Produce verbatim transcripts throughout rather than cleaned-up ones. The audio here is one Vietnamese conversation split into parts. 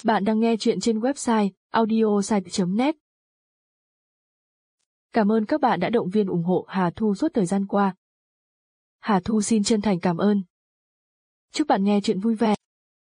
Bạn đang nghe chuyện trên website audiosite chấm net. Cảm ơn các bạn đã động viên ủng hộ Hà Thu suốt thời gian qua. Hà Thu xin chân thành cảm ơn. Chúc bạn nghe chuyện vui vẻ.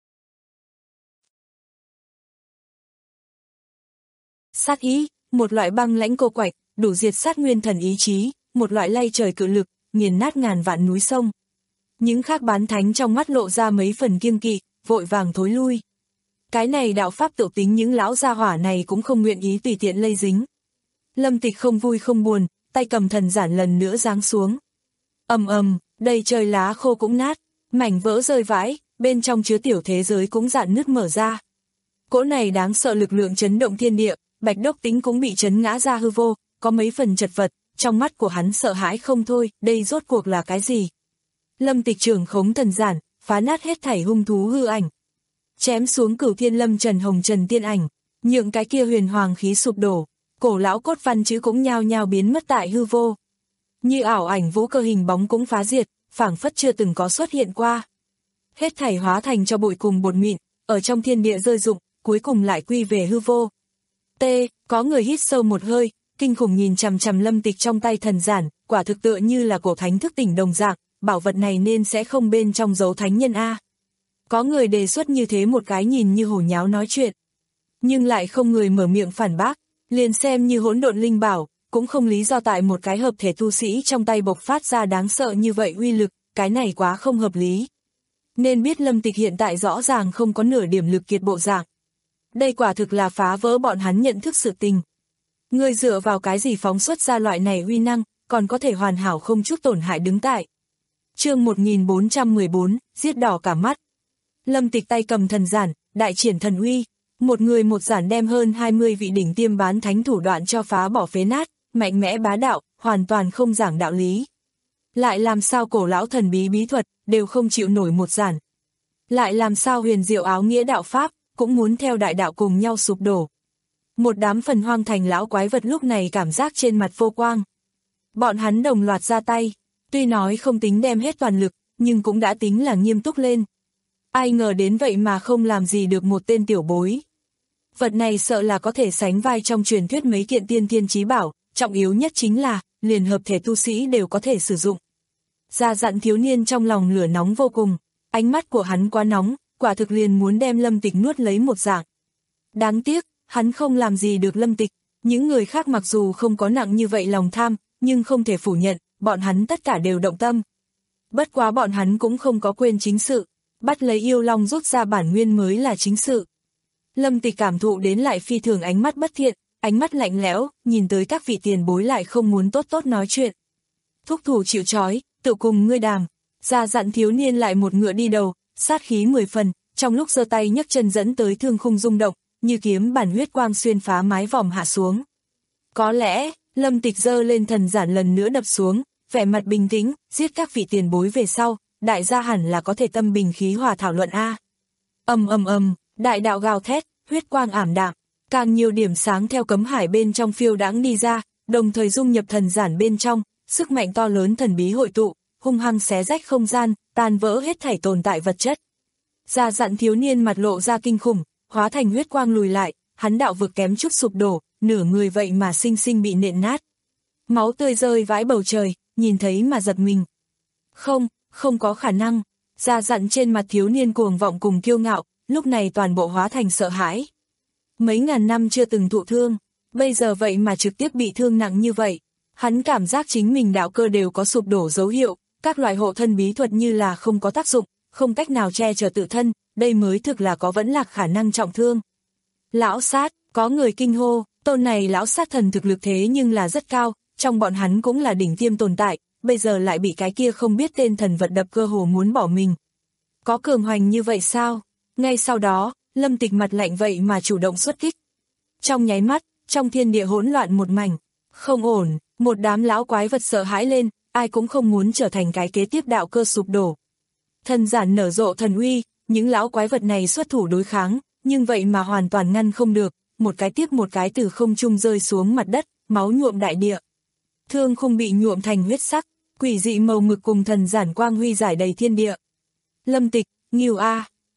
Sát ý, một loại băng lãnh cô quạnh, đủ diệt sát nguyên thần ý chí, một loại lay trời cự lực, nghiền nát ngàn vạn núi sông. Những khác bán thánh trong mắt lộ ra mấy phần kiêng kỵ, vội vàng thối lui. Cái này đạo pháp tự tính những lão gia hỏa này cũng không nguyện ý tùy tiện lây dính. Lâm Tịch không vui không buồn, tay cầm thần giản lần nữa giáng xuống. Ầm ầm, đầy trời lá khô cũng nát, mảnh vỡ rơi vãi, bên trong chứa tiểu thế giới cũng rạn nứt mở ra. Cỗ này đáng sợ lực lượng chấn động thiên địa, Bạch Đốc Tính cũng bị chấn ngã ra hư vô, có mấy phần chật vật, trong mắt của hắn sợ hãi không thôi, đây rốt cuộc là cái gì? Lâm Tịch trưởng khống thần giản, phá nát hết thảy hung thú hư ảnh. Chém xuống Cửu Thiên Lâm Trần Hồng Trần tiên ảnh, nhượng cái kia huyền hoàng khí sụp đổ, cổ lão cốt văn chữ cũng nhao nhao biến mất tại hư vô. Như ảo ảnh vũ cơ hình bóng cũng phá diệt, phảng phất chưa từng có xuất hiện qua. Hết thảy hóa thành cho bụi cùng bột mịn, ở trong thiên địa rơi rụng, cuối cùng lại quy về hư vô. T, có người hít sâu một hơi, kinh khủng nhìn chằm chằm Lâm Tịch trong tay thần giản, quả thực tựa như là cổ thánh thức tỉnh đồng dạng, bảo vật này nên sẽ không bên trong dấu thánh nhân a. Có người đề xuất như thế một cái nhìn như hổ nháo nói chuyện, nhưng lại không người mở miệng phản bác, liền xem như hỗn độn linh bảo, cũng không lý do tại một cái hợp thể tu sĩ trong tay bộc phát ra đáng sợ như vậy uy lực, cái này quá không hợp lý. Nên biết Lâm Tịch hiện tại rõ ràng không có nửa điểm lực kiệt bộ dạng. Đây quả thực là phá vỡ bọn hắn nhận thức sự tình. Người dựa vào cái gì phóng xuất ra loại này uy năng, còn có thể hoàn hảo không chút tổn hại đứng tại. Chương một nghìn bốn trăm mười bốn, giết đỏ cả mắt. Lâm Tịch tay cầm thần giản, đại triển thần uy, một người một giản đem hơn hai mươi vị đỉnh tiêm bán thánh thủ đoạn cho phá bỏ phế nát, mạnh mẽ bá đạo, hoàn toàn không giảng đạo lý. Lại làm sao cổ lão thần bí bí thuật, đều không chịu nổi một giản. Lại làm sao huyền diệu áo nghĩa đạo pháp, cũng muốn theo đại đạo cùng nhau sụp đổ. Một đám phần hoang thành lão quái vật lúc này cảm giác trên mặt vô quang. Bọn hắn đồng loạt ra tay, tuy nói không tính đem hết toàn lực, nhưng cũng đã tính là nghiêm túc lên. Ai ngờ đến vậy mà không làm gì được một tên tiểu bối. Vật này sợ là có thể sánh vai trong truyền thuyết mấy kiện tiên thiên chí bảo, trọng yếu nhất chính là, liền hợp thể tu sĩ đều có thể sử dụng. Già dặn thiếu niên trong lòng lửa nóng vô cùng, ánh mắt của hắn quá nóng, quả thực liền muốn đem Lâm Tịch nuốt lấy một dạng. Đáng tiếc, hắn không làm gì được Lâm Tịch, những người khác mặc dù không có nặng như vậy lòng tham, nhưng không thể phủ nhận, bọn hắn tất cả đều động tâm. Bất quá bọn hắn cũng không có quên chính sự, bắt lấy yêu long rút ra bản nguyên mới là chính sự. Lâm Tịch cảm thụ đến lại phi thường ánh mắt bất thiện, ánh mắt lạnh lẽo, nhìn tới các vị tiền bối lại không muốn tốt tốt nói chuyện. Thúc thủ chịu trói, tự cùng ngươi đàm, ra dặn thiếu niên lại một ngựa đi đầu, sát khí mười phần, trong lúc giơ tay nhấc chân dẫn tới thương khung rung động, như kiếm bản huyết quang xuyên phá mái vòm hạ xuống. Có lẽ, Lâm Tịch giơ lên thần giản lần nữa đập xuống, vẻ mặt bình tĩnh, giết các vị tiền bối về sau, đại gia hẳn là có thể tâm bình khí hòa thảo luận a. Ầm ầm ầm, đại đạo gào thét, huyết quang ảm đạm, càng nhiều điểm sáng theo cấm hải bên trong phiêu đãng đi ra, đồng thời dung nhập thần giản bên trong, sức mạnh to lớn thần bí hội tụ, hung hăng xé rách không gian, tan vỡ hết thảy tồn tại vật chất. Già dặn thiếu niên mặt lộ ra kinh khủng, hóa thành huyết quang lùi lại, hắn đạo vực kém chút sụp đổ, nửa người vậy mà sinh sinh bị nện nát. Máu tươi rơi vãi bầu trời, nhìn thấy mà giật mình. Không, không có khả năng. Già dặn trên mặt thiếu niên cuồng vọng cùng kiêu ngạo, lúc này toàn bộ hóa thành sợ hãi. Mấy ngàn năm chưa từng thụ thương, bây giờ vậy mà trực tiếp bị thương nặng như vậy. Hắn cảm giác chính mình đạo cơ đều có sụp đổ dấu hiệu, các loại hộ thân bí thuật như là không có tác dụng, không cách nào che chở tự thân, đây mới thực là có vẫn lạc khả năng trọng thương. Lão sát, có người kinh hô, tôn này lão sát thần thực lực thế nhưng là rất cao, trong bọn hắn cũng là đỉnh tiêm tồn tại, bây giờ lại bị cái kia không biết tên thần vật đập cơ hồ muốn bỏ mình. Có cường hoành như vậy sao? Ngay sau đó, Lâm Tịch mặt lạnh vậy mà chủ động xuất kích. Trong nháy mắt, trong thiên địa hỗn loạn một mảnh, không ổn, một đám lão quái vật sợ hãi lên, ai cũng không muốn trở thành cái kế tiếp đạo cơ sụp đổ. Thần giản nở rộ thần uy, những lão quái vật này xuất thủ đối kháng, nhưng vậy mà hoàn toàn ngăn không được, một cái tiếp một cái từ không trung rơi xuống mặt đất, máu nhuộm đại địa. Thương khung bị nhuộm thành huyết sắc, quỷ dị màu mực cùng thần giản quang huy giải đầy thiên địa. Lâm Tịch, Nghiêu A,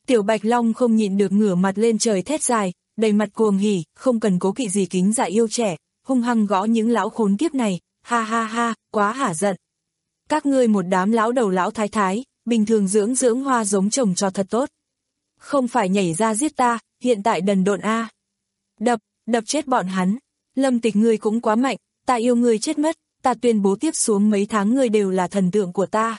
Tiểu Bạch Long không nhịn được ngửa mặt lên trời thét dài, đầy mặt cuồng hỉ, không cần cố kỵ gì kính dạ yêu trẻ, hung hăng gõ những lão khốn kiếp này, ha ha ha, quá hả giận. Các ngươi một đám lão đầu lão thái thái, bình thường dưỡng dưỡng hoa giống trồng cho thật tốt. Không phải nhảy ra giết ta, hiện tại đần độn a. Đập, đập chết bọn hắn. Lâm Tịch ngươi cũng quá mạnh, ta yêu ngươi chết mất, ta tuyên bố tiếp xuống mấy tháng ngươi đều là thần tượng của ta.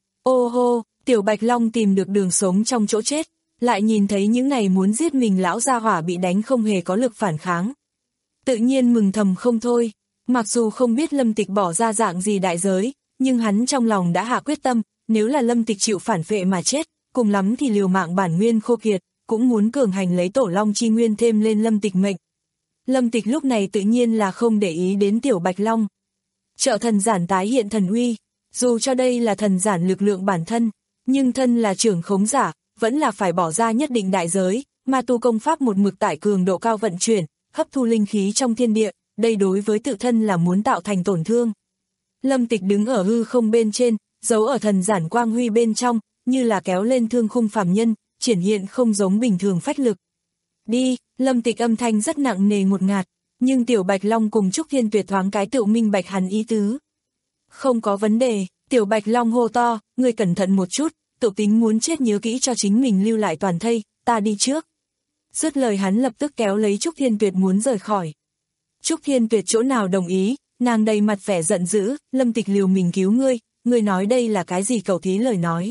Ô hô, Tiểu Bạch Long tìm được đường sống trong chỗ chết, lại nhìn thấy những này muốn giết mình lão gia hỏa bị đánh không hề có lực phản kháng. Tự nhiên mừng thầm không thôi, mặc dù không biết Lâm Tịch bỏ ra dạng gì đại giới, nhưng hắn trong lòng đã hạ quyết tâm, nếu là Lâm Tịch chịu phản phệ mà chết, cùng lắm thì liều mạng bản nguyên khô kiệt, cũng muốn cường hành lấy tổ long chi nguyên thêm lên Lâm Tịch mệnh. Lâm Tịch lúc này tự nhiên là không để ý đến Tiểu Bạch Long. Trợ thần giản tái hiện thần uy, dù cho đây là thần giản lực lượng bản thân, nhưng thân là trưởng khống giả, vẫn là phải bỏ ra nhất định đại giới, mà tu công pháp một mực tải cường độ cao vận chuyển, hấp thu linh khí trong thiên địa, đây đối với tự thân là muốn tạo thành tổn thương. Lâm Tịch đứng ở hư không bên trên, giấu ở thần giản quang huy bên trong, như là kéo lên thương khung phàm nhân, triển hiện không giống bình thường phách lực. Đi, Lâm Tịch âm thanh rất nặng nề ngột ngạt, nhưng Tiểu Bạch Long cùng Trúc Thiên Tuyệt thoáng cái tự minh bạch hắn ý tứ. Không có vấn đề, Tiểu Bạch Long hô to, ngươi cẩn thận một chút, tự tính muốn chết nhớ kỹ cho chính mình lưu lại toàn thây, ta đi trước. Dứt lời hắn lập tức kéo lấy Trúc Thiên Tuyệt muốn rời khỏi. Trúc Thiên Tuyệt chỗ nào đồng ý, nàng đầy mặt vẻ giận dữ, Lâm Tịch liều mình cứu ngươi, ngươi nói đây là cái gì cẩu thí lời nói.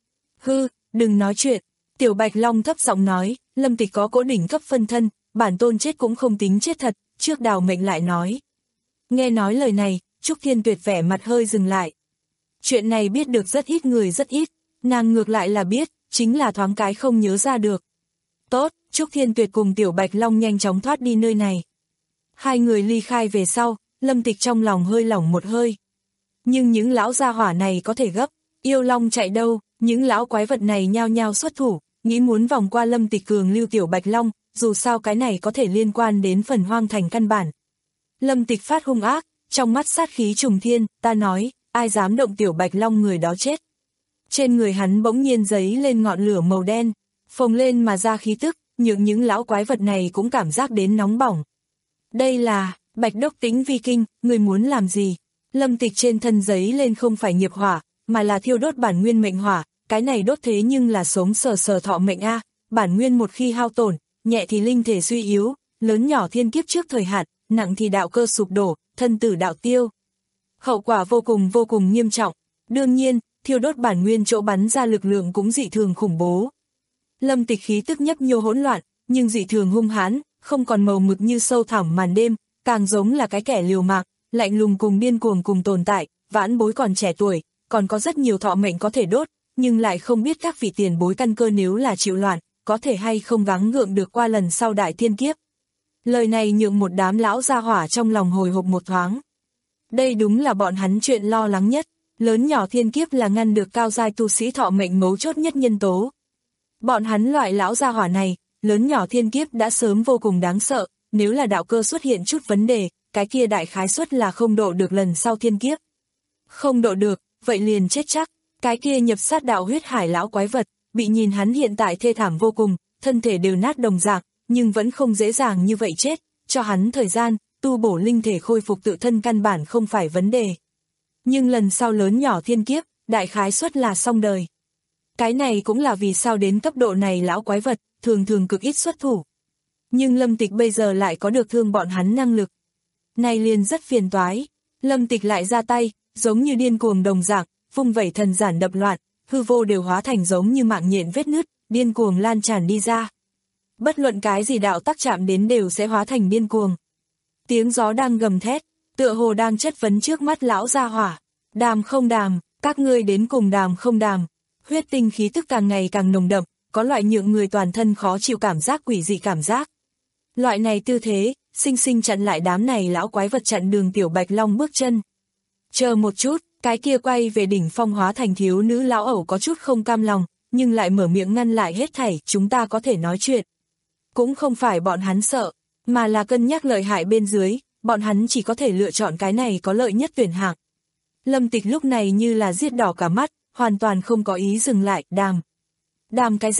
Hư, đừng nói chuyện, Tiểu Bạch Long thấp giọng nói, Lâm Tịch có cỗ đỉnh cấp phân thân, bản tôn chết cũng không tính chết thật, trước đào mệnh lại nói. Nghe nói lời này, Trúc Thiên Tuyệt vẻ mặt hơi dừng lại. Chuyện này biết được rất ít người rất ít, nàng ngược lại là biết, chính là thoáng cái không nhớ ra được. Tốt, Trúc Thiên Tuyệt cùng Tiểu Bạch Long nhanh chóng thoát đi nơi này. Hai người ly khai về sau, Lâm Tịch trong lòng hơi lỏng một hơi. Nhưng những lão gia hỏa này có thể gấp, yêu long chạy đâu, những lão quái vật này nhao nhao xuất thủ, nghĩ muốn vòng qua Lâm Tịch cường lưu Tiểu Bạch Long, dù sao cái này có thể liên quan đến phần hoang thành căn bản. Lâm Tịch phát hung ác, trong mắt sát khí trùng thiên, ta nói, ai dám động Tiểu Bạch Long người đó chết. Trên người hắn bỗng nhiên giấy lên ngọn lửa màu đen, phồng lên mà ra khí tức, những những lão quái vật này cũng cảm giác đến nóng bỏng. Đây là, Bạch Đốc Tính Vi Kinh, người muốn làm gì? Lâm Tịch trên thân giấy lên không phải nghiệp hỏa, mà là thiêu đốt bản nguyên mệnh hỏa, cái này đốt thế nhưng là sống sờ sờ thọ mệnh a, bản nguyên một khi hao tổn, nhẹ thì linh thể suy yếu, lớn nhỏ thiên kiếp trước thời hạn, nặng thì đạo cơ sụp đổ, thân tử đạo tiêu. Hậu quả vô cùng vô cùng nghiêm trọng, đương nhiên, thiêu đốt bản nguyên chỗ bắn ra lực lượng cũng dị thường khủng bố. Lâm Tịch khí tức nhấp nhô hỗn loạn, nhưng dị thường hung hãn, không còn màu mực như sâu thẳm màn đêm, càng giống là cái kẻ liều mạng, lạnh lùng cùng điên cuồng cùng tồn tại, vãn bối còn trẻ tuổi, còn có rất nhiều thọ mệnh có thể đốt, nhưng lại không biết các vị tiền bối căn cơ nếu là chịu loạn, có thể hay không gắng gượng được qua lần sau đại thiên kiếp. Lời này nhượng một đám lão gia hỏa trong lòng hồi hộp một thoáng. Đây đúng là bọn hắn chuyện lo lắng nhất, lớn nhỏ thiên kiếp là ngăn được cao giai tu sĩ thọ mệnh mấu chốt nhất nhân tố. Bọn hắn loại lão gia hỏa này, lớn nhỏ thiên kiếp đã sớm vô cùng đáng sợ, nếu là đạo cơ xuất hiện chút vấn đề, cái kia đại khái suất là không độ được lần sau thiên kiếp. Không độ được, vậy liền chết chắc, cái kia nhập sát đạo huyết hải lão quái vật, bị nhìn hắn hiện tại thê thảm vô cùng, thân thể đều nát đồng dạng, nhưng vẫn không dễ dàng như vậy chết, cho hắn thời gian, tu bổ linh thể khôi phục tự thân căn bản không phải vấn đề. Nhưng lần sau lớn nhỏ thiên kiếp, đại khái suất là xong đời. Cái này cũng là vì sao đến cấp độ này lão quái vật, thường thường cực ít xuất thủ. Nhưng Lâm Tịch bây giờ lại có được thương bọn hắn năng lực. Này liền rất phiền toái. Lâm Tịch lại ra tay, giống như điên cuồng đồng dạng, vung vẩy thần giản đập loạn, hư vô đều hóa thành giống như mạng nhện vết nứt, điên cuồng lan tràn đi ra. Bất luận cái gì đạo tác chạm đến đều sẽ hóa thành điên cuồng. Tiếng gió đang gầm thét, tựa hồ đang chất vấn trước mắt lão gia hỏa. Đàm không đàm, các ngươi đến cùng đàm không đàm. Huyết tinh khí tức càng ngày càng nồng đậm, có loại nhượng người toàn thân khó chịu cảm giác quỷ dị cảm giác. Loại này tư thế, sinh sinh chặn lại đám này lão quái vật chặn đường Tiểu Bạch Long bước chân. Chờ một chút, cái kia quay về đỉnh phong hóa thành thiếu nữ lão ẩu có chút không cam lòng, nhưng lại mở miệng ngăn lại hết thảy, chúng ta có thể nói chuyện. Cũng không phải bọn hắn sợ, mà là cân nhắc lợi hại bên dưới, bọn hắn chỉ có thể lựa chọn cái này có lợi nhất tuyển hạng. Lâm Tịch lúc này như là giết đỏ cả mắt, hoàn toàn không có ý dừng lại, đàm. Đàm cái rắm,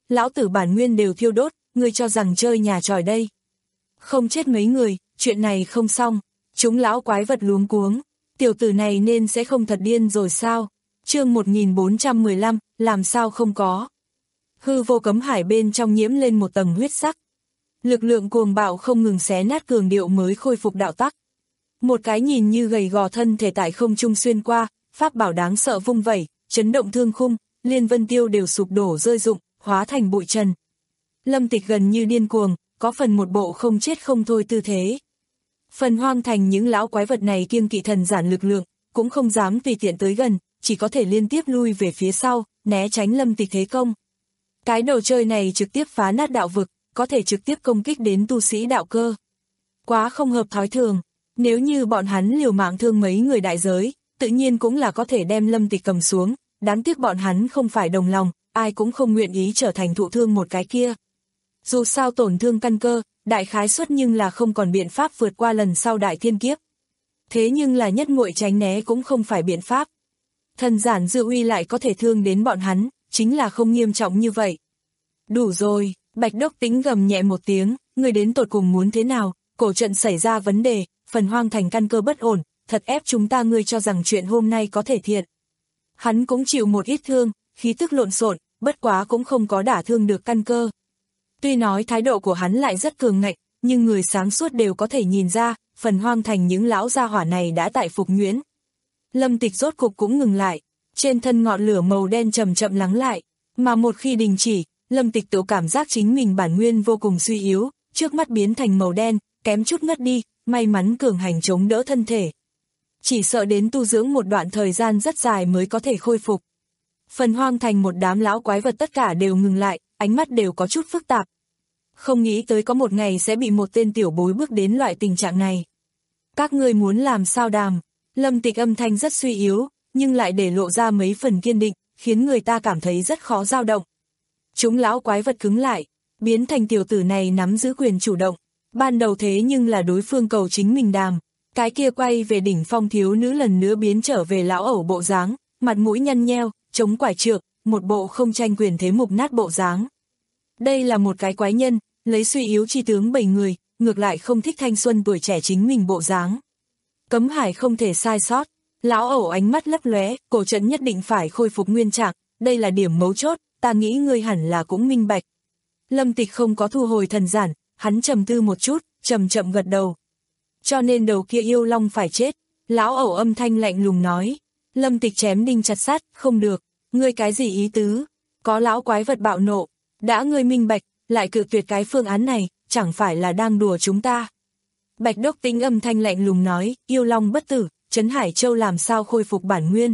lão tử bản nguyên đều thiêu đốt, ngươi cho rằng chơi nhà tròi đây. Không chết mấy người, chuyện này không xong, chúng lão quái vật luống cuống, tiểu tử này nên sẽ không thật điên rồi sao? Chương một nghìn bốn trăm mười lăm, làm sao không có. Hư vô cấm hải bên trong nhiễm lên một tầng huyết sắc. Lực lượng cuồng bạo không ngừng xé nát cường điệu mới khôi phục đạo tắc. Một cái nhìn như gầy gò thân thể tại không trung xuyên qua, pháp bảo đáng sợ vung vẩy, chấn động thương khung, liên vân tiêu đều sụp đổ rơi rụng, hóa thành bụi trần. Lâm Tịch gần như điên cuồng, có phần một bộ không chết không thôi tư thế. Phần Hoang Thành những lão quái vật này kiêng kỵ thần giản lực lượng, cũng không dám tùy tiện tới gần, chỉ có thể liên tiếp lui về phía sau, né tránh Lâm Tịch thế công. Cái đồ chơi này trực tiếp phá nát đạo vực, có thể trực tiếp công kích đến tu sĩ đạo cơ. Quá không hợp thói thường, nếu như bọn hắn liều mạng thương mấy người đại giới, tự nhiên cũng là có thể đem Lâm Tịch cầm xuống, đáng tiếc bọn hắn không phải đồng lòng, ai cũng không nguyện ý trở thành thụ thương một cái kia. Dù sao tổn thương căn cơ, đại khái suất nhưng là không còn biện pháp vượt qua lần sau đại thiên kiếp. Thế nhưng là nhất nguội tránh né cũng không phải biện pháp. Thần giản dư uy lại có thể thương đến bọn hắn, chính là không nghiêm trọng như vậy. Đủ rồi, Bạch Đốc Tính gầm nhẹ một tiếng, người đến tột cùng muốn thế nào, cổ trận xảy ra vấn đề, Phần Hoang Thành căn cơ bất ổn, thật ép chúng ta, ngươi cho rằng chuyện hôm nay có thể thiện. Hắn cũng chịu một ít thương, khí tức lộn xộn, bất quá cũng không có đả thương được căn cơ. Tuy nói thái độ của hắn lại rất cường ngạnh, nhưng người sáng suốt đều có thể nhìn ra, Phần Hoang Thành những lão gia hỏa này đã tại phục nhuyễn. Lâm Tịch rốt cục cũng ngừng lại, trên thân ngọn lửa màu đen chậm chậm lắng lại, mà một khi đình chỉ, Lâm Tịch tự cảm giác chính mình bản nguyên vô cùng suy yếu, trước mắt biến thành màu đen, kém chút ngất đi, may mắn cường hành chống đỡ thân thể. Chỉ sợ đến tu dưỡng một đoạn thời gian rất dài mới có thể khôi phục. Phần Hoang Thành một đám lão quái vật tất cả đều ngừng lại, ánh mắt đều có chút phức tạp. Không nghĩ tới có một ngày sẽ bị một tên tiểu bối bước đến loại tình trạng này. Các ngươi muốn làm sao đàm? Lâm Tịch âm thanh rất suy yếu, nhưng lại để lộ ra mấy phần kiên định, khiến người ta cảm thấy rất khó dao động. Chúng lão quái vật cứng lại, biến thành tiểu tử này nắm giữ quyền chủ động. Ban đầu thế nhưng là đối phương cầu chính mình đàm. Cái kia quay về đỉnh phong thiếu nữ lần nữa biến trở về lão ẩu bộ dáng, mặt mũi nhăn nheo, chống quải trượng, một bộ không tranh quyền thế mục nát bộ dáng. Đây là một cái quái nhân, lấy suy yếu chi tướng bảy người, ngược lại không thích thanh xuân tuổi trẻ chính mình bộ dáng. Cấm hải không thể sai sót, lão ẩu ánh mắt lấp lóe, cổ trận nhất định phải khôi phục nguyên trạng, đây là điểm mấu chốt, ta nghĩ ngươi hẳn là cũng minh bạch. Lâm Tịch không có thu hồi thần giản, hắn trầm tư một chút, chậm chậm gật đầu. Cho nên đầu kia yêu long phải chết, lão ẩu âm thanh lạnh lùng nói. Lâm Tịch chém đinh chặt sắt, không được, ngươi cái gì ý tứ? Có lão quái vật bạo nộ, đã ngươi minh bạch, lại cự tuyệt cái phương án này, chẳng phải là đang đùa chúng ta. Bạch Đốc Tính âm thanh lạnh lùng nói, yêu long bất tử, Trấn Hải Châu làm sao khôi phục bản nguyên?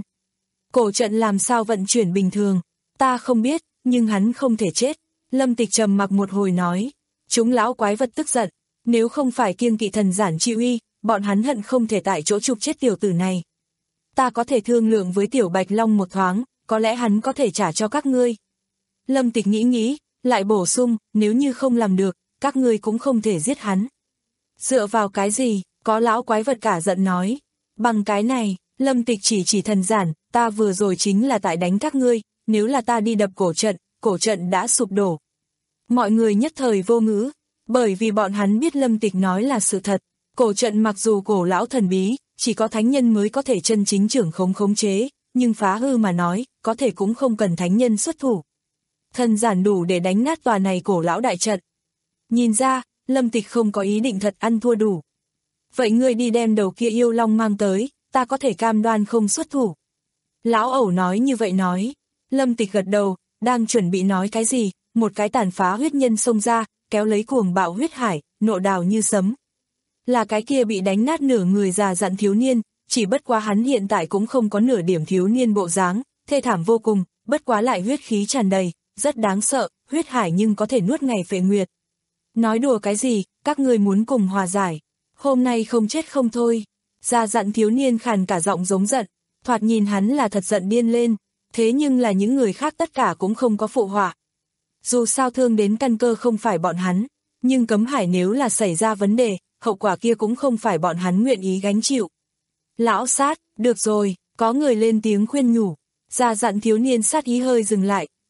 Cổ trận làm sao vận chuyển bình thường? Ta không biết, nhưng hắn không thể chết. Lâm Tịch trầm mặc một hồi nói, chúng lão quái vật tức giận, nếu không phải kiêng kỵ thần giản chi uy, bọn hắn hận không thể tại chỗ chụp chết tiểu tử này. Ta có thể thương lượng với tiểu Bạch Long một thoáng, có lẽ hắn có thể trả cho các ngươi. Lâm Tịch nghĩ nghĩ, lại bổ sung, nếu như không làm được, các ngươi cũng không thể giết hắn. Dựa vào cái gì? Có lão quái vật cả giận nói. Bằng cái này, Lâm Tịch chỉ chỉ thần giản, ta vừa rồi chính là tại đánh các ngươi, nếu là ta đi đập cổ trận, cổ trận đã sụp đổ. Mọi người nhất thời vô ngữ, bởi vì bọn hắn biết Lâm Tịch nói là sự thật. Cổ trận mặc dù cổ lão thần bí, chỉ có thánh nhân mới có thể chân chính trưởng khống khống chế, nhưng phá hư mà nói, có thể cũng không cần thánh nhân xuất thủ. Thần giản đủ để đánh nát tòa này cổ lão đại trận. Nhìn ra, Lâm Tịch không có ý định thật ăn thua đủ. Vậy ngươi đi đem đầu kia yêu long mang tới, ta có thể cam đoan không xuất thủ. Lão ẩu nói như vậy nói. Lâm Tịch gật đầu, đang chuẩn bị nói cái gì, một cái tàn phá huyết nhân xông ra, kéo lấy cuồng bạo huyết hải, nộ đào như sấm. Là cái kia bị đánh nát nửa người già dặn thiếu niên, chỉ bất quá hắn hiện tại cũng không có nửa điểm thiếu niên bộ dáng, thê thảm vô cùng, bất quá lại huyết khí tràn đầy, rất đáng sợ, huyết hải nhưng có thể nuốt ngày phệ nguyệt. Nói đùa cái gì, các ngươi muốn cùng hòa giải, hôm nay không chết không thôi. Già dặn thiếu niên khàn cả giọng giống giận, thoạt nhìn hắn là thật giận điên lên, thế nhưng là những người khác tất cả cũng không có phụ họa. Dù sao thương đến căn cơ không phải bọn hắn, nhưng cấm hải nếu là xảy ra vấn đề, hậu quả kia cũng không phải bọn hắn nguyện ý gánh chịu. Lão sát, được rồi, có người lên tiếng khuyên nhủ, già dặn thiếu niên sát ý hơi dừng lại,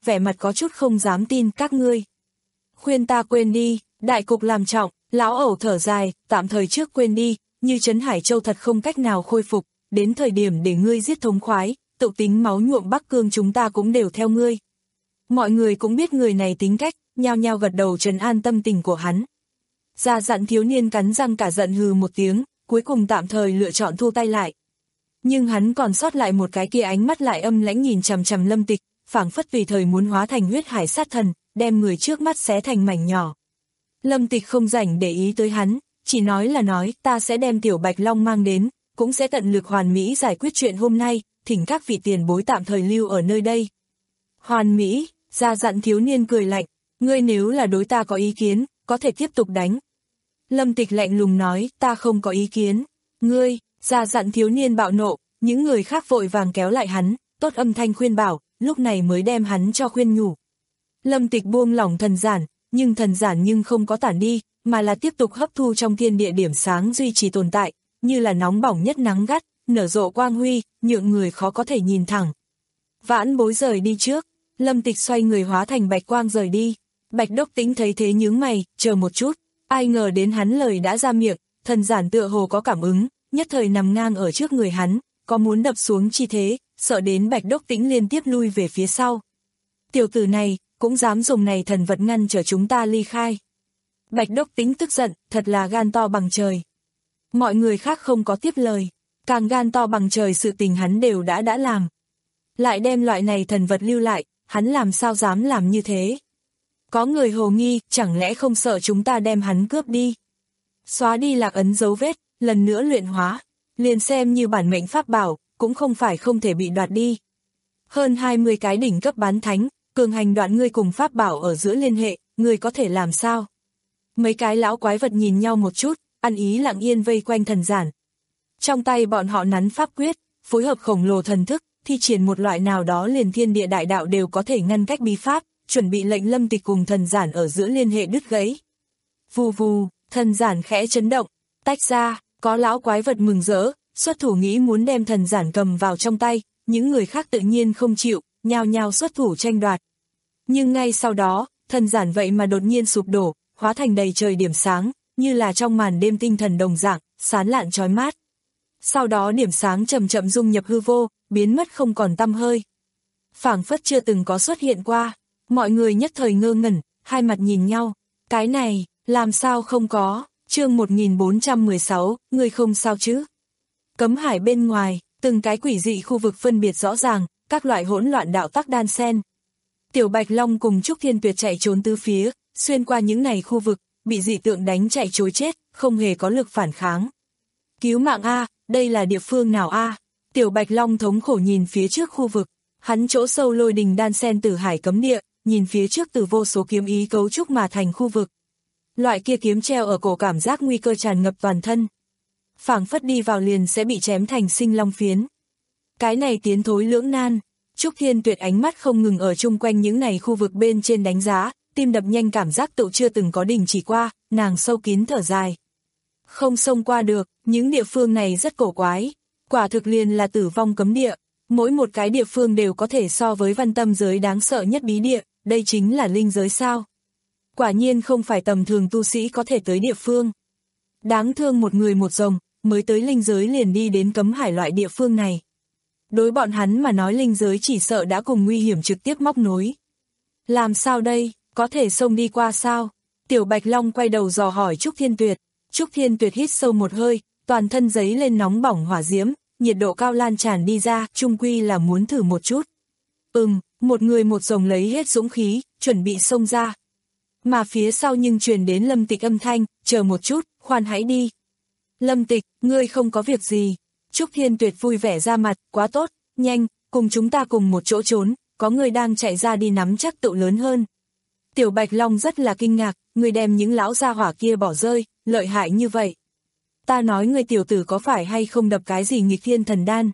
vẻ mặt có chút không dám tin. Các ngươi khuyên ta quên đi, đại cục làm trọng. Lão ẩu thở dài, tạm thời trước quên đi, như Trấn Hải Châu thật không cách nào khôi phục, đến thời điểm để ngươi giết thống khoái, tự tính máu nhuộm Bắc Cương chúng ta cũng đều theo ngươi. Mọi người cũng biết người này tính cách, nhao nhao gật đầu trấn an tâm tình của hắn. Già dặn thiếu niên cắn răng cả giận hừ một tiếng, cuối cùng tạm thời lựa chọn thu tay lại. Nhưng hắn còn sót lại một cái kia ánh mắt lại âm lãnh nhìn chằm chằm Lâm Tịch, phảng phất tùy thời muốn hóa thành huyết hải sát thần, đem người trước mắt xé thành mảnh nhỏ. Lâm Tịch không rảnh để ý tới hắn, chỉ nói là nói, ta sẽ đem Tiểu Bạch Long mang đến, cũng sẽ tận lực hoàn mỹ giải quyết chuyện hôm nay, thỉnh các vị tiền bối tạm thời lưu ở nơi đây. Hoàn mỹ, Già dặn thiếu niên cười lạnh, ngươi nếu là đối ta có ý kiến, có thể tiếp tục đánh. Lâm Tịch lạnh lùng nói, ta không có ý kiến. Ngươi, Già dặn thiếu niên bạo nộ, những người khác vội vàng kéo lại hắn, tốt âm thanh khuyên bảo, lúc này mới đem hắn cho khuyên nhủ. Lâm Tịch buông lỏng thần giản, nhưng thần giản nhưng không có tản đi, mà là tiếp tục hấp thu trong thiên địa điểm sáng duy trì tồn tại, như là nóng bỏng nhất nắng gắt, nở rộ quang huy, nhượng người khó có thể nhìn thẳng. Vãn Bối rời đi trước, Lâm Tịch xoay người hóa thành bạch quang rời đi. Bạch Đốc Tĩnh thấy thế nhướng mày, chờ một chút, ai ngờ đến hắn lời đã ra miệng, thần giản tựa hồ có cảm ứng, nhất thời nằm ngang ở trước người hắn, có muốn đập xuống chi thế, sợ đến Bạch Đốc Tĩnh liên tiếp lui về phía sau. Tiểu tử này, cũng dám dùng này thần vật ngăn trở chúng ta ly khai. Bạch Đốc Tĩnh tức giận, thật là gan to bằng trời. Mọi người khác không có tiếp lời, càng gan to bằng trời sự tình hắn đều đã đã làm. Lại đem loại này thần vật lưu lại, hắn làm sao dám làm như thế. Có người hồ nghi, chẳng lẽ không sợ chúng ta đem hắn cướp đi. Xóa đi lạc ấn dấu vết, lần nữa luyện hóa, liền xem như bản mệnh pháp bảo, cũng không phải không thể bị đoạt đi. Hơn hai mươi cái đỉnh cấp bán thánh, cường hành đoạn ngươi cùng pháp bảo ở giữa liên hệ, ngươi có thể làm sao? Mấy cái lão quái vật nhìn nhau một chút, ăn ý lặng yên vây quanh thần giản. Trong tay bọn họ nắn pháp quyết, phối hợp khổng lồ thần thức, thi triển một loại nào đó liền thiên địa đại đạo đều có thể ngăn cách bí pháp, chuẩn bị lệnh Lâm Tịch cùng thần giản ở giữa liên hệ đứt gãy. Vù vù, thần giản khẽ chấn động, tách ra, có lão quái vật mừng rỡ, xuất thủ nghĩ muốn đem thần giản cầm vào trong tay, những người khác tự nhiên không chịu, nhao nhao xuất thủ tranh đoạt. Nhưng ngay sau đó, thần giản vậy mà đột nhiên sụp đổ, hóa thành đầy trời điểm sáng, như là trong màn đêm tinh thần đồng dạng, sáng lạn chói mát. Sau đó điểm sáng chậm chậm dung nhập hư vô, biến mất không còn tăm hơi. Phảng phất chưa từng có xuất hiện qua, mọi người nhất thời ngơ ngẩn, hai mặt nhìn nhau. Cái này, làm sao không có, chương một nghìn bốn trăm mười sáu, người không sao chứ. Cấm hải bên ngoài, từng cái quỷ dị khu vực phân biệt rõ ràng, các loại hỗn loạn đạo tắc đan xen. Tiểu Bạch Long cùng Trúc Thiên Tuyệt chạy trốn tứ phía, xuyên qua những này khu vực, bị dị tượng đánh chạy trối chết, không hề có lực phản kháng. Cứu mạng A, đây là địa phương nào A? Tiểu Bạch Long thống khổ nhìn phía trước khu vực, hắn chỗ sâu lôi đình đan xen tử hải cấm địa, nhìn phía trước từ vô số kiếm ý cấu trúc mà thành khu vực. Loại kia kiếm treo ở cổ cảm giác nguy cơ tràn ngập toàn thân. Phảng phất đi vào liền sẽ bị chém thành sinh long phiến. Cái này tiến thối lưỡng nan, Trúc Thiên Tuyệt ánh mắt không ngừng ở chung quanh những này khu vực bên trên đánh giá, tim đập nhanh cảm giác tự chưa từng có đình chỉ qua, nàng sâu kín thở dài. Không xông qua được, những địa phương này rất cổ quái, quả thực liền là tử vong cấm địa, mỗi một cái địa phương đều có thể so với văn tâm giới đáng sợ nhất bí địa, đây chính là linh giới sao. Quả nhiên không phải tầm thường tu sĩ có thể tới địa phương. Đáng thương một người một rồng, mới tới linh giới liền đi đến cấm hải loại địa phương này. Đối bọn hắn mà nói linh giới chỉ sợ đã cùng nguy hiểm trực tiếp móc nối. Làm sao đây, có thể xông đi qua sao? Tiểu Bạch Long quay đầu dò hỏi Trúc Thiên Tuyệt. Trúc Thiên Tuyệt hít sâu một hơi, toàn thân giấy lên nóng bỏng hỏa diễm, nhiệt độ cao lan tràn đi ra, chung quy là muốn thử một chút. Ừm, một người một rồng lấy hết dũng khí, chuẩn bị xông ra. Mà phía sau nhưng truyền đến Lâm Tịch âm thanh, chờ một chút, khoan hãy đi. Lâm Tịch, ngươi không có việc gì. Trúc Thiên Tuyệt vui vẻ ra mặt, quá tốt, nhanh, cùng chúng ta cùng một chỗ trốn, có người đang chạy ra đi nắm chắc tựu lớn hơn. Tiểu Bạch Long rất là kinh ngạc, người đem những lão gia hỏa kia bỏ rơi, lợi hại như vậy. Ta nói người tiểu tử có phải hay không đập cái gì nghịch thiên thần đan?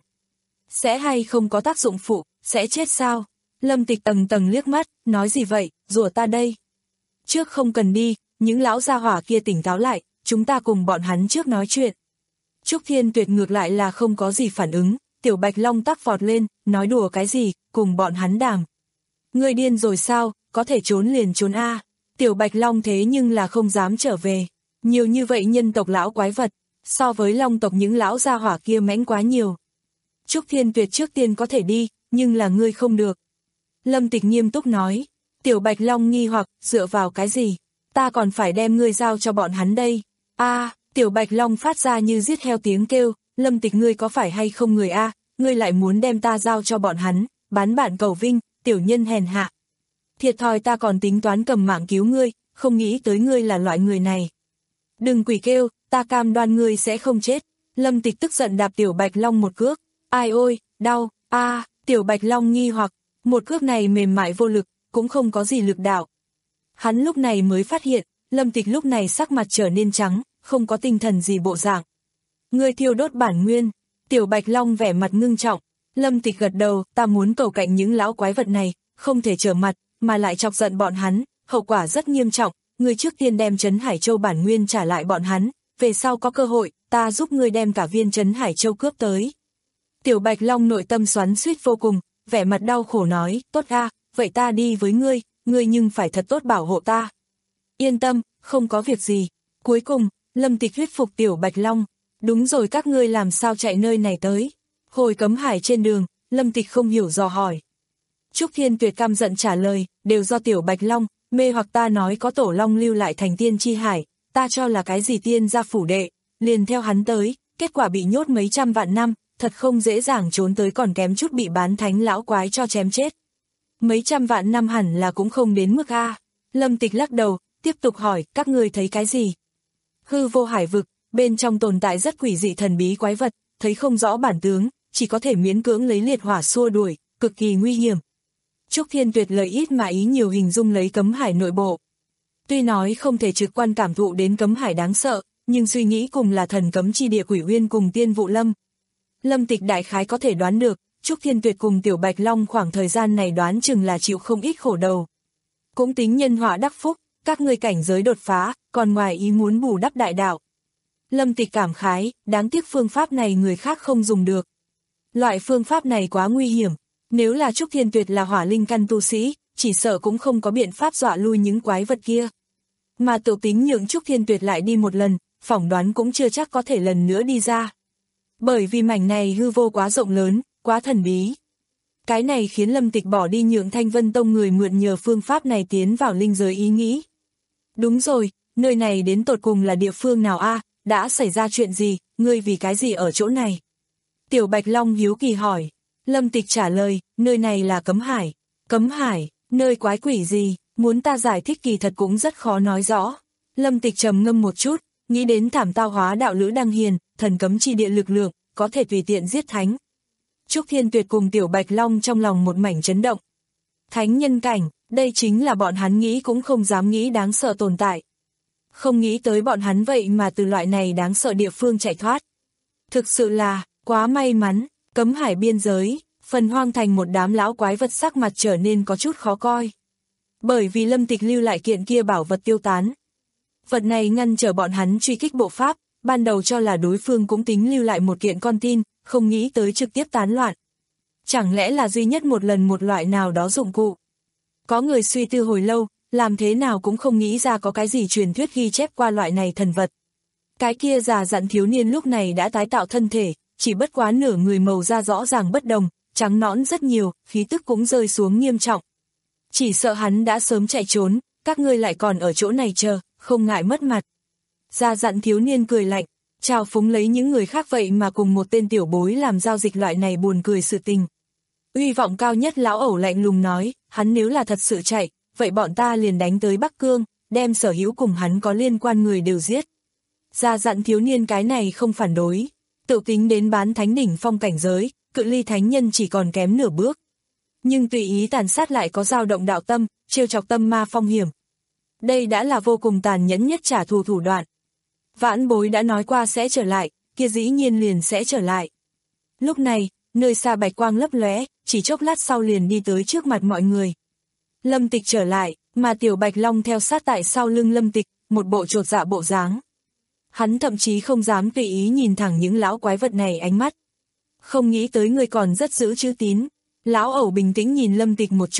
Sẽ hay không có tác dụng phụ, sẽ chết sao? Lâm Tịch tầng tầng liếc mắt, nói gì vậy, rủa ta đây. Trước không cần đi, những lão gia hỏa kia tỉnh táo lại, chúng ta cùng bọn hắn trước nói chuyện. Trúc Thiên Tuyệt ngược lại là không có gì phản ứng, Tiểu Bạch Long tắc vọt lên, nói đùa cái gì, cùng bọn hắn đàm. Ngươi điên rồi sao, có thể trốn liền trốn a. Tiểu Bạch Long thế nhưng là không dám trở về. Nhiều như vậy nhân tộc lão quái vật, so với Long tộc những lão gia hỏa kia mãnh quá nhiều. Trúc Thiên Tuyệt trước tiên có thể đi, nhưng là ngươi không được. Lâm Tịch nghiêm túc nói. Tiểu Bạch Long nghi hoặc, dựa vào cái gì? Ta còn phải đem ngươi giao cho bọn hắn đây. A, Tiểu Bạch Long phát ra như giết heo tiếng kêu, Lâm Tịch ngươi có phải hay không người a, ngươi lại muốn đem ta giao cho bọn hắn, bán bản cầu vinh, tiểu nhân hèn hạ. Thiệt thòi ta còn tính toán cầm mạng cứu ngươi, không nghĩ tới ngươi là loại người này. Đừng quỷ kêu, ta cam đoan ngươi sẽ không chết. Lâm Tịch tức giận đạp Tiểu Bạch Long một cước. Ai ôi, đau, a, Tiểu Bạch Long nghi hoặc, một cước này mềm mại vô lực, cũng không có gì lực đạo. Hắn lúc này mới phát hiện, Lâm Tịch lúc này sắc mặt trở nên trắng, không có tinh thần gì bộ dạng. Ngươi thiêu đốt bản nguyên. Tiểu Bạch Long vẻ mặt ngưng trọng. Lâm Tịch gật đầu, ta muốn cầu cạnh những lão quái vật này, không thể trở mặt, mà lại chọc giận bọn hắn, hậu quả rất nghiêm trọng. Ngươi trước tiên đem Trấn Hải Châu bản nguyên trả lại bọn hắn, về sau có cơ hội, ta giúp ngươi đem cả viên Trấn Hải Châu cướp tới. Tiểu Bạch Long nội tâm xoắn xuýt vô cùng, vẻ mặt đau khổ nói, tốt a, vậy ta đi với ngươi, ngươi nhưng phải thật tốt bảo hộ ta. Yên tâm, không có việc gì. Cuối cùng, Lâm Tịch thuyết phục Tiểu Bạch Long. Đúng rồi, các ngươi làm sao chạy nơi này tới? Hồi Cấm Hải trên đường, Lâm Tịch không hiểu dò hỏi. Trúc Thiên Tuyệt căm giận trả lời, đều do Tiểu Bạch Long, mê hoặc ta nói có tổ long lưu lại thành tiên chi hải, ta cho là cái gì tiên gia phủ đệ, liền theo hắn tới, kết quả bị nhốt mấy trăm vạn năm, thật không dễ dàng trốn tới, còn kém chút bị bán thánh lão quái cho chém chết. Mấy trăm vạn năm hẳn là cũng không đến mức a. Lâm Tịch lắc đầu, tiếp tục hỏi, các ngươi thấy cái gì? Hư vô hải vực, bên trong tồn tại rất quỷ dị thần bí quái vật, thấy không rõ bản tướng, chỉ có thể miễn cưỡng lấy liệt hỏa xua đuổi, cực kỳ nguy hiểm. Trúc Thiên Tuyệt lời ít mà ý nhiều hình dung lấy Cấm Hải nội bộ. Tuy nói không thể trực quan cảm thụ đến Cấm Hải đáng sợ, nhưng suy nghĩ cùng là thần cấm chi địa Quỷ Uyên cùng Tiên Vụ Lâm. Lâm Tịch đại khái có thể đoán được, Trúc Thiên Tuyệt cùng Tiểu Bạch Long khoảng thời gian này đoán chừng là chịu không ít khổ đầu. Cũng tính nhân họa đắc phúc, các ngươi cảnh giới đột phá, còn ngoài ý muốn bù đắp đại đạo. Lâm Tịch cảm khái, đáng tiếc phương pháp này người khác không dùng được. Loại phương pháp này quá nguy hiểm, nếu là Trúc Thiên Tuyệt là hỏa linh căn tu sĩ, chỉ sợ cũng không có biện pháp dọa lui những quái vật kia. Mà tự tính nhượng Trúc Thiên Tuyệt lại đi một lần, phỏng đoán cũng chưa chắc có thể lần nữa đi ra. Bởi vì mảnh này hư vô quá rộng lớn, quá thần bí. Cái này khiến Lâm Tịch bỏ đi nhượng Thanh Vân Tông người mượn nhờ phương pháp này tiến vào linh giới ý nghĩ. Đúng rồi, nơi này đến tột cùng là địa phương nào a? Đã xảy ra chuyện gì, ngươi vì cái gì ở chỗ này? Tiểu Bạch Long hiếu kỳ hỏi. Lâm Tịch trả lời, nơi này là Cấm Hải. Cấm Hải, nơi quái quỷ gì, muốn ta giải thích kỳ thật cũng rất khó nói rõ. Lâm Tịch trầm ngâm một chút, nghĩ đến thảm tao hóa đạo lữ Đăng Hiền, thần cấm chi địa lực lượng, có thể tùy tiện giết thánh. Trúc Thiên Tuyệt cùng Tiểu Bạch Long trong lòng một mảnh chấn động. Thánh nhân cảnh, đây chính là bọn hắn nghĩ cũng không dám nghĩ đáng sợ tồn tại. Không nghĩ tới bọn hắn vậy mà từ loại này đáng sợ địa phương chạy thoát. Thực sự là, quá may mắn. Cấm Hải biên giới, phần hoang thành một đám lão quái vật sắc mặt trở nên có chút khó coi. Bởi vì Lâm Tịch lưu lại kiện kia bảo vật tiêu tán. Vật này ngăn trở bọn hắn truy kích bộ pháp, ban đầu cho là đối phương cũng tính lưu lại một kiện con tin, không nghĩ tới trực tiếp tán loạn. Chẳng lẽ là duy nhất một lần một loại nào đó dụng cụ? Có người suy tư hồi lâu, làm thế nào cũng không nghĩ ra có cái gì truyền thuyết ghi chép qua loại này thần vật. Cái kia già dặn thiếu niên lúc này đã tái tạo thân thể, chỉ bất quá nửa người màu da rõ ràng bất đồng, trắng nõn rất nhiều, khí tức cũng rơi xuống nghiêm trọng. Chỉ sợ hắn đã sớm chạy trốn, các ngươi lại còn ở chỗ này chờ, không ngại mất mặt. Già dặn thiếu niên cười lạnh, chào phúng lấy những người khác vậy mà cùng một tên tiểu bối làm giao dịch loại này buồn cười sự tình. Uy vọng cao nhất lão ẩu lạnh lùng nói, hắn nếu là thật sự chạy, vậy bọn ta liền đánh tới Bắc Cương, đem sở hữu cùng hắn có liên quan người đều giết. Già dặn thiếu niên cái này không phản đối. Tự tính đến bán thánh đỉnh phong cảnh giới, cự ly thánh nhân chỉ còn kém nửa bước. Nhưng tùy ý tàn sát lại có dao động đạo tâm, trêu chọc tâm ma phong hiểm. Đây đã là vô cùng tàn nhẫn nhất trả thù thủ đoạn. Vãn bối đã nói qua sẽ trở lại, kia dĩ nhiên liền sẽ trở lại. Lúc này, nơi xa bạch quang lấp lóe, chỉ chốc lát sau liền đi tới trước mặt mọi người. Lâm Tịch trở lại, mà Tiểu Bạch Long theo sát tại sau lưng Lâm Tịch, một bộ chột dạ bộ dáng. Hắn thậm chí không dám tùy ý nhìn thẳng những lão quái vật này ánh mắt. Không nghĩ tới người còn rất giữ chữ tín. Lão ẩu bình tĩnh nhìn Lâm Tịch một chút,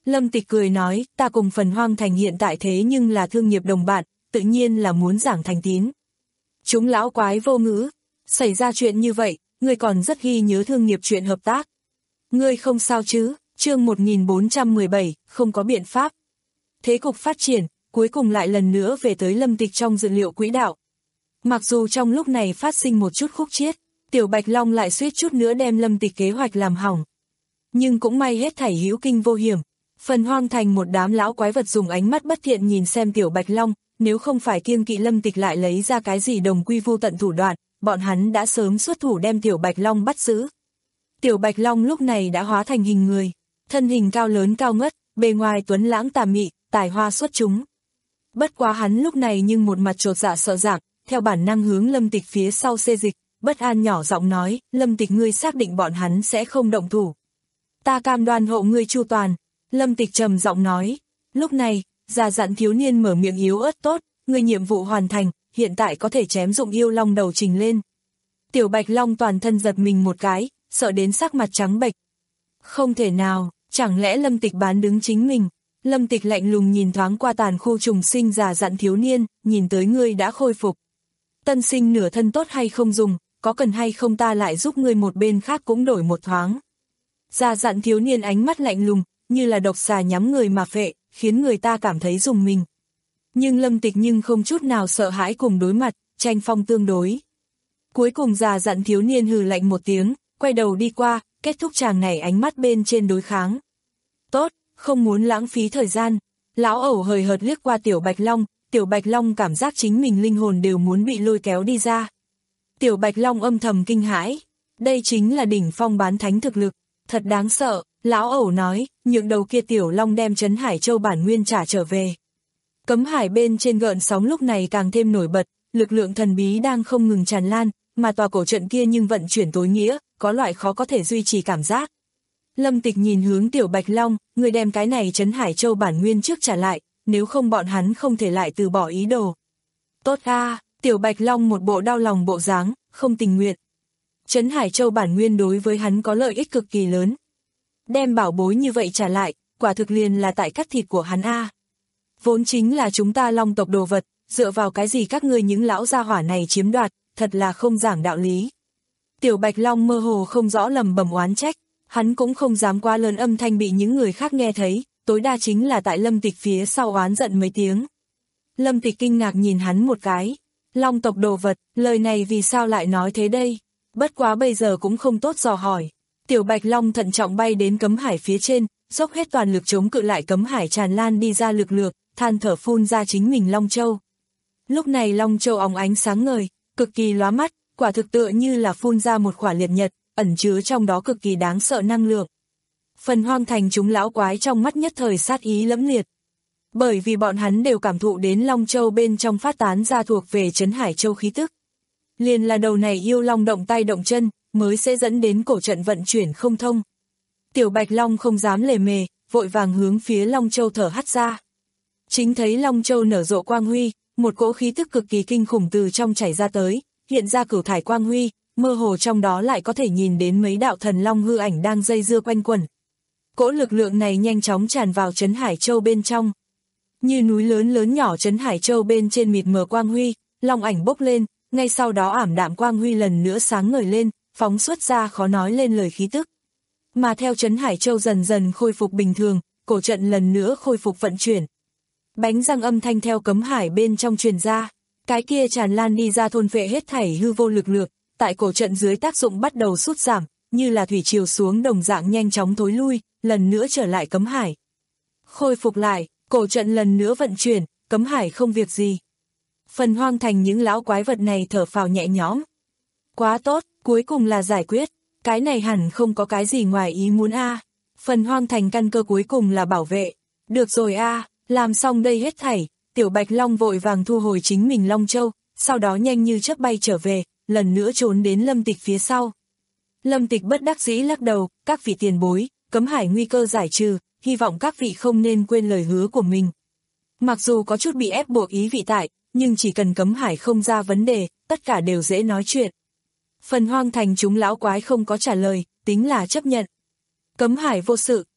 Lâm Tịch cười nói, ta cùng Phần Hoang Thành hiện tại thế nhưng là thương nghiệp đồng bạn, tự nhiên là muốn giảng thành tín. Chúng lão quái vô ngữ, xảy ra chuyện như vậy, ngươi còn rất ghi nhớ thương nghiệp chuyện hợp tác. Ngươi không sao chứ, chương một nghìn bốn trăm mười bảy, không có biện pháp. Thế cục phát triển, cuối cùng lại lần nữa về tới Lâm Tịch trong dự liệu quỹ đạo. Mặc dù trong lúc này phát sinh một chút khúc chiết, Tiểu Bạch Long lại suýt chút nữa đem Lâm Tịch kế hoạch làm hỏng. Nhưng cũng may hết thảy hữu kinh vô hiểm. Phần Hoang Thành một đám lão quái vật dùng ánh mắt bất thiện nhìn xem Tiểu Bạch Long, nếu không phải kiêng kỵ Lâm Tịch lại lấy ra cái gì đồng quy vu tận thủ đoạn, bọn hắn đã sớm xuất thủ đem Tiểu Bạch Long bắt giữ. Tiểu Bạch Long lúc này đã hóa thành hình người, thân hình cao lớn cao ngất, bề ngoài tuấn lãng tà mị, tài hoa xuất chúng. Bất quá hắn lúc này nhưng một mặt chột dạ sợ dạng, theo bản năng hướng Lâm Tịch phía sau xê dịch, bất an nhỏ giọng nói, Lâm Tịch ngươi xác định bọn hắn sẽ không động thủ. Ta cam đoan hộ ngươi chu toàn. Lâm Tịch trầm giọng nói, lúc này, già dặn thiếu niên mở miệng yếu ớt tốt, ngươi nhiệm vụ hoàn thành, hiện tại có thể chém dụng yêu long đầu trình lên. Tiểu Bạch Long toàn thân giật mình một cái, sợ đến sắc mặt trắng bệch. Không thể nào, chẳng lẽ Lâm Tịch bán đứng chính mình? Lâm Tịch lạnh lùng nhìn thoáng qua tàn khu trùng sinh già dặn thiếu niên, nhìn tới ngươi đã khôi phục. Tân sinh nửa thân tốt hay không dùng, có cần hay không ta lại giúp ngươi một bên khác cũng đổi một thoáng. Già dặn thiếu niên ánh mắt lạnh lùng, như là độc xà nhắm người mà phệ, khiến người ta cảm thấy rùng mình. Nhưng Lâm Tịch nhưng không chút nào sợ hãi cùng đối mặt, tranh phong tương đối. Cuối cùng già dặn thiếu niên hừ lạnh một tiếng, quay đầu đi qua, kết thúc chàng này ánh mắt bên trên đối kháng. Tốt, không muốn lãng phí thời gian. Lão ẩu hời hợt liếc qua Tiểu Bạch Long, Tiểu Bạch Long cảm giác chính mình linh hồn đều muốn bị lôi kéo đi ra. Tiểu Bạch Long âm thầm kinh hãi, đây chính là đỉnh phong bán thánh thực lực, thật đáng sợ. Lão ẩu nói, nhượng đầu kia Tiểu Long đem Trấn Hải Châu bản nguyên trả trở về. Cấm hải bên trên gợn sóng lúc này càng thêm nổi bật, lực lượng thần bí đang không ngừng tràn lan, mà tòa cổ trận kia nhưng vận chuyển tối nghĩa, có loại khó có thể duy trì cảm giác. Lâm Tịch nhìn hướng Tiểu Bạch Long, người đem cái này Trấn Hải Châu bản nguyên trước trả lại, nếu không bọn hắn không thể lại từ bỏ ý đồ. Tốt a, Tiểu Bạch Long một bộ đau lòng bộ dáng, không tình nguyện. Trấn Hải Châu bản nguyên đối với hắn có lợi ích cực kỳ lớn. Đem bảo bối như vậy trả lại, quả thực liền là tại cắt thịt của hắn a. Vốn chính là chúng ta Long tộc đồ vật, dựa vào cái gì các ngươi những lão gia hỏa này chiếm đoạt, thật là không giảng đạo lý. Tiểu Bạch Long mơ hồ không rõ lầm bầm oán trách, hắn cũng không dám quá lớn âm thanh bị những người khác nghe thấy, tối đa chính là tại Lâm Tịch phía sau oán giận mấy tiếng. Lâm Tịch kinh ngạc nhìn hắn một cái, Long tộc đồ vật, lời này vì sao lại nói thế đây? Bất quá bây giờ cũng không tốt dò hỏi. Tiểu Bạch Long thận trọng bay đến cấm hải phía trên, dốc hết toàn lực chống cự lại cấm hải tràn lan đi ra lực lượng, than thở phun ra chính mình Long Châu. Lúc này Long Châu óng ánh sáng ngời, cực kỳ lóa mắt, quả thực tựa như là phun ra một quả liệt nhật, ẩn chứa trong đó cực kỳ đáng sợ năng lượng. Phần Hoang Thành chúng lão quái trong mắt nhất thời sát ý lẫm liệt. Bởi vì bọn hắn đều cảm thụ đến Long Châu bên trong phát tán ra thuộc về Trấn Hải Châu khí tức. Liền là đầu này yêu long động tay động chân, mới sẽ dẫn đến cổ trận vận chuyển không thông. Tiểu Bạch Long không dám lề mề, vội vàng hướng phía Long Châu thở hắt ra. Chính thấy Long Châu nở rộ quang huy, một cỗ khí tức cực kỳ kinh khủng từ trong chảy ra tới, hiện ra cửu thải quang huy, mơ hồ trong đó lại có thể nhìn đến mấy đạo thần long hư ảnh đang dây dưa quanh quẩn. Cỗ lực lượng này nhanh chóng tràn vào Trấn Hải Châu bên trong. Như núi lớn lớn nhỏ Trấn Hải Châu bên trên mịt mờ quang huy, long ảnh bốc lên, ngay sau đó ảm đạm quang huy lần nữa sáng ngời lên, phóng xuất ra khó nói lên lời khí tức. Mà theo Trấn Hải Châu dần dần khôi phục bình thường, cổ trận lần nữa khôi phục vận chuyển. Bánh răng âm thanh theo cấm hải bên trong truyền ra, cái kia tràn lan đi ra thôn phệ hết thảy hư vô lực lượng, tại cổ trận dưới tác dụng bắt đầu sút giảm, như là thủy triều xuống đồng dạng nhanh chóng thối lui, lần nữa trở lại cấm hải. Khôi phục lại, cổ trận lần nữa vận chuyển, cấm hải không việc gì. Phần Hoang Thành những lão quái vật này thở phào nhẹ nhõm. Quá tốt, cuối cùng là giải quyết, cái này hẳn không có cái gì ngoài ý muốn a. Phần Hoang Thành căn cơ cuối cùng là bảo vệ. Được rồi a, làm xong đây hết thảy, Tiểu Bạch Long vội vàng thu hồi chính mình Long Châu, sau đó nhanh như chớp bay trở về, lần nữa trốn đến Lâm Tịch phía sau. Lâm Tịch bất đắc dĩ lắc đầu, các vị tiền bối, cấm hải nguy cơ giải trừ, hy vọng các vị không nên quên lời hứa của mình. Mặc dù có chút bị ép buộc ý vị tại, nhưng chỉ cần cấm hải không ra vấn đề, tất cả đều dễ nói chuyện. Phần Hoang Thành chúng lão quái không có trả lời, tính là chấp nhận. Cấm hải vô sự,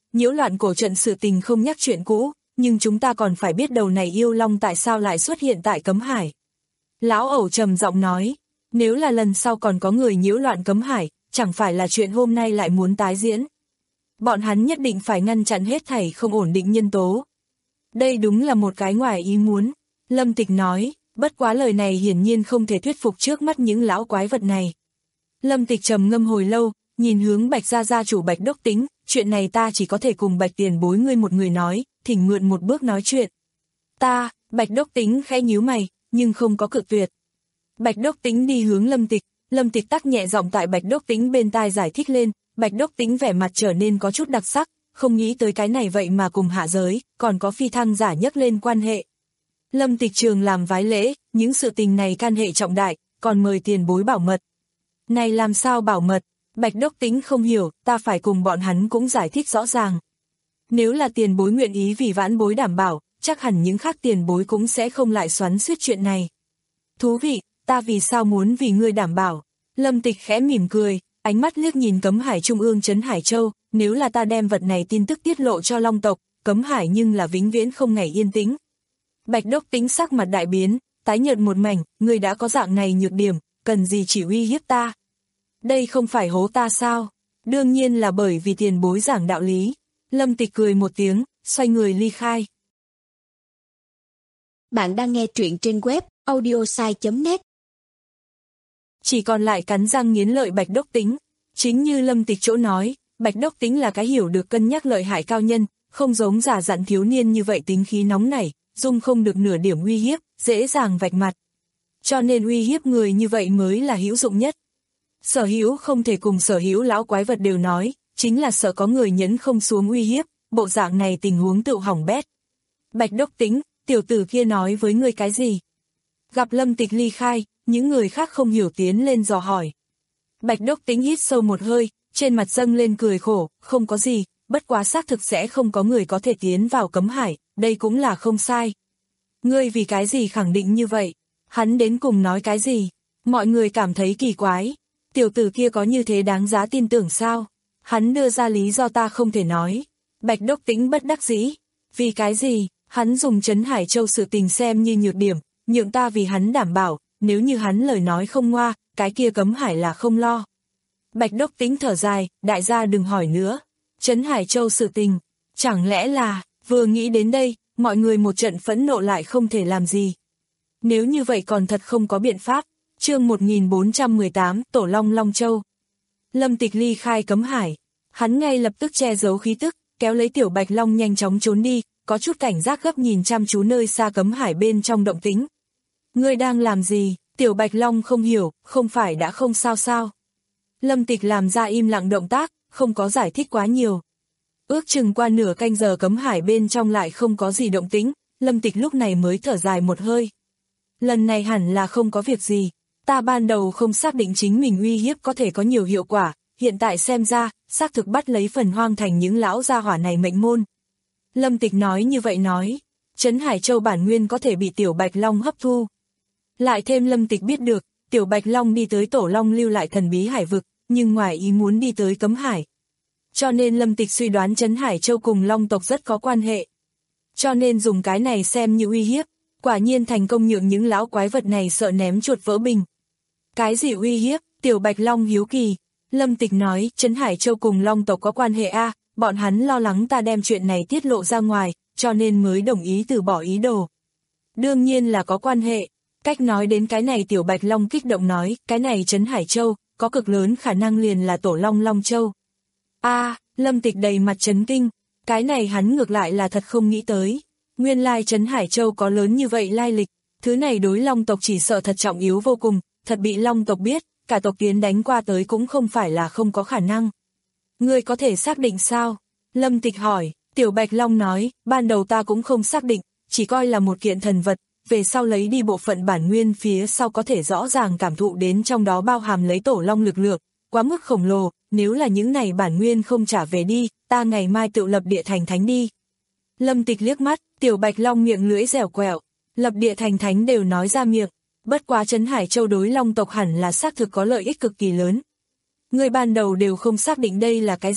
nhiễu loạn cổ trận sự tình không nhắc chuyện cũ, nhưng chúng ta còn phải biết đầu này yêu long tại sao lại xuất hiện tại Cấm Hải. Lão ẩu trầm giọng nói, nếu là lần sau còn có người nhiễu loạn Cấm Hải, chẳng phải là chuyện hôm nay lại muốn tái diễn. Bọn hắn nhất định phải ngăn chặn hết thảy không ổn định nhân tố. Đây đúng là một cái ngoài ý muốn, Lâm Tịch nói, bất quá lời này hiển nhiên không thể thuyết phục trước mắt những lão quái vật này. Lâm Tịch trầm ngâm hồi lâu, nhìn hướng Bạch gia gia chủ Bạch Đốc Tính, chuyện này ta chỉ có thể cùng Bạch tiền bối ngươi một người nói, thỉnh mượn một bước nói chuyện. Ta, Bạch Đốc Tính khẽ nhíu mày, nhưng không có cự tuyệt. Bạch Đốc Tính đi hướng Lâm Tịch, Lâm Tịch tắc nhẹ giọng tại Bạch Đốc Tính bên tai giải thích lên, Bạch Đốc Tính vẻ mặt trở nên có chút đặc sắc, không nghĩ tới cái này vậy mà cùng hạ giới, còn có phi thăng giả nhắc lên quan hệ. Lâm Tịch trường làm vái lễ, những sự tình này can hệ trọng đại, còn mời tiền bối bảo mật. Này làm sao bảo mật? Bạch Đốc Tính không hiểu, ta phải cùng bọn hắn cũng giải thích rõ ràng. Nếu là tiền bối nguyện ý vì vãn bối đảm bảo, chắc hẳn những khác tiền bối cũng sẽ không lại xoắn xuýt chuyện này. Thú vị, ta vì sao muốn vì ngươi đảm bảo? Lâm Tịch khẽ mỉm cười, ánh mắt liếc nhìn Cấm Hải Trung ương trấn Hải Châu, nếu là ta đem vật này tin tức tiết lộ cho Long tộc, Cấm Hải nhưng là vĩnh viễn không ngày yên tĩnh. Bạch Đốc Tính sắc mặt đại biến, tái nhợt một mảnh, ngươi đã có dạng này nhược điểm, cần gì chỉ uy hiếp ta? Đây không phải hố ta sao? Đương nhiên là bởi vì tiền bối giảng đạo lý. Lâm Tịch cười một tiếng, xoay người ly khai. Bạn đang nghe truyện trên web audiosai chấm net. Chỉ còn lại cắn răng nghiến lợi Bạch Đốc Tính. Chính như Lâm Tịch chỗ nói, Bạch Đốc Tính là cái hiểu được cân nhắc lợi hại cao nhân, không giống giả dặn thiếu niên như vậy tính khí nóng nảy, dung không được nửa điểm uy hiếp, dễ dàng vạch mặt. Cho nên uy hiếp người như vậy mới là hữu dụng nhất. Sở hữu không thể cùng sở hữu lão quái vật đều nói, chính là sợ có người nhẫn không xuống uy hiếp, bộ dạng này tình huống tự hỏng bét. Bạch Đốc Tính, tiểu tử kia nói với ngươi cái gì? Gặp Lâm Tịch ly khai, những người khác không hiểu tiến lên dò hỏi. Bạch Đốc Tính hít sâu một hơi, trên mặt dâng lên cười khổ, không có gì, bất quá xác thực sẽ không có người có thể tiến vào Cấm Hải, đây cũng là không sai. Ngươi vì cái gì khẳng định như vậy? Hắn đến cùng nói cái gì? Mọi người cảm thấy kỳ quái. Tiểu tử kia có như thế đáng giá tin tưởng sao? Hắn đưa ra lý do ta không thể nói. Bạch Đốc Tính bất đắc dĩ. Vì cái gì? Hắn dùng Trấn Hải Châu sự tình xem như nhược điểm, nhượng ta vì hắn đảm bảo, nếu như hắn lời nói không ngoa, cái kia Cấm Hải là không lo. Bạch Đốc Tính thở dài, đại gia đừng hỏi nữa. Trấn Hải Châu sự tình, chẳng lẽ là, vừa nghĩ đến đây, mọi người một trận phẫn nộ lại không thể làm gì. Nếu như vậy còn thật không có biện pháp. Chương một nghìn bốn trăm mười tám, Tổ Long Long Châu. Lâm Tịch ly khai Cấm Hải, hắn ngay lập tức che giấu khí tức, kéo lấy Tiểu Bạch Long nhanh chóng trốn đi, có chút cảnh giác gấp nhìn chăm chú nơi xa Cấm Hải bên trong động tĩnh. Ngươi đang làm gì? Tiểu Bạch Long không hiểu, không phải đã không sao sao? Lâm Tịch làm ra im lặng động tác, không có giải thích quá nhiều. Ước chừng qua nửa canh giờ Cấm Hải bên trong lại không có gì động tĩnh, Lâm Tịch lúc này mới thở dài một hơi. Lần này hẳn là không có việc gì. Ta ban đầu không xác định chính mình uy hiếp có thể có nhiều hiệu quả, hiện tại xem ra, xác thực bắt lấy phần hoang thành những lão gia hỏa này mệnh môn. Lâm Tịch nói như vậy nói, Trấn Hải Châu bản nguyên có thể bị Tiểu Bạch Long hấp thu. Lại thêm Lâm Tịch biết được, Tiểu Bạch Long đi tới Tổ Long lưu lại thần bí hải vực, nhưng ngoài ý muốn đi tới Cấm Hải. Cho nên Lâm Tịch suy đoán Trấn Hải Châu cùng Long tộc rất có quan hệ. Cho nên dùng cái này xem như uy hiếp, quả nhiên thành công nhượng những lão quái vật này sợ ném chuột vỡ bình. Cái gì uy hiếp? Tiểu Bạch Long hiếu kỳ. Lâm Tịch nói, Trấn Hải Châu cùng Long tộc có quan hệ a, bọn hắn lo lắng ta đem chuyện này tiết lộ ra ngoài, cho nên mới đồng ý từ bỏ ý đồ. Đương nhiên là có quan hệ. Cách nói đến cái này Tiểu Bạch Long kích động nói, cái này Trấn Hải Châu, có cực lớn khả năng liền là Tổ Long Long Châu. A, Lâm Tịch đầy mặt chấn kinh, cái này hắn ngược lại là thật không nghĩ tới. Nguyên lai Trấn Hải Châu có lớn như vậy lai lịch, thứ này đối Long tộc chỉ sợ thật trọng yếu vô cùng, thật bị Long tộc biết, cả tộc tiến đánh qua tới cũng không phải là không có khả năng. Ngươi có thể xác định sao? Lâm Tịch hỏi, Tiểu Bạch Long nói, ban đầu ta cũng không xác định, chỉ coi là một kiện thần vật, về sau lấy đi bộ phận bản nguyên phía sau có thể rõ ràng cảm thụ đến trong đó bao hàm lấy Tổ Long lực lượng, quá mức khổng lồ, nếu là những này bản nguyên không trả về đi, ta ngày mai tự lập địa thành thánh đi. Lâm Tịch liếc mắt, Tiểu Bạch Long miệng lưỡi dẻo quẹo, lập địa thành thánh đều nói ra miệng, bất quá Trấn Hải Châu đối Long tộc hẳn là xác thực có lợi ích cực kỳ lớn. Người ban đầu đều không xác định đây là cái gì,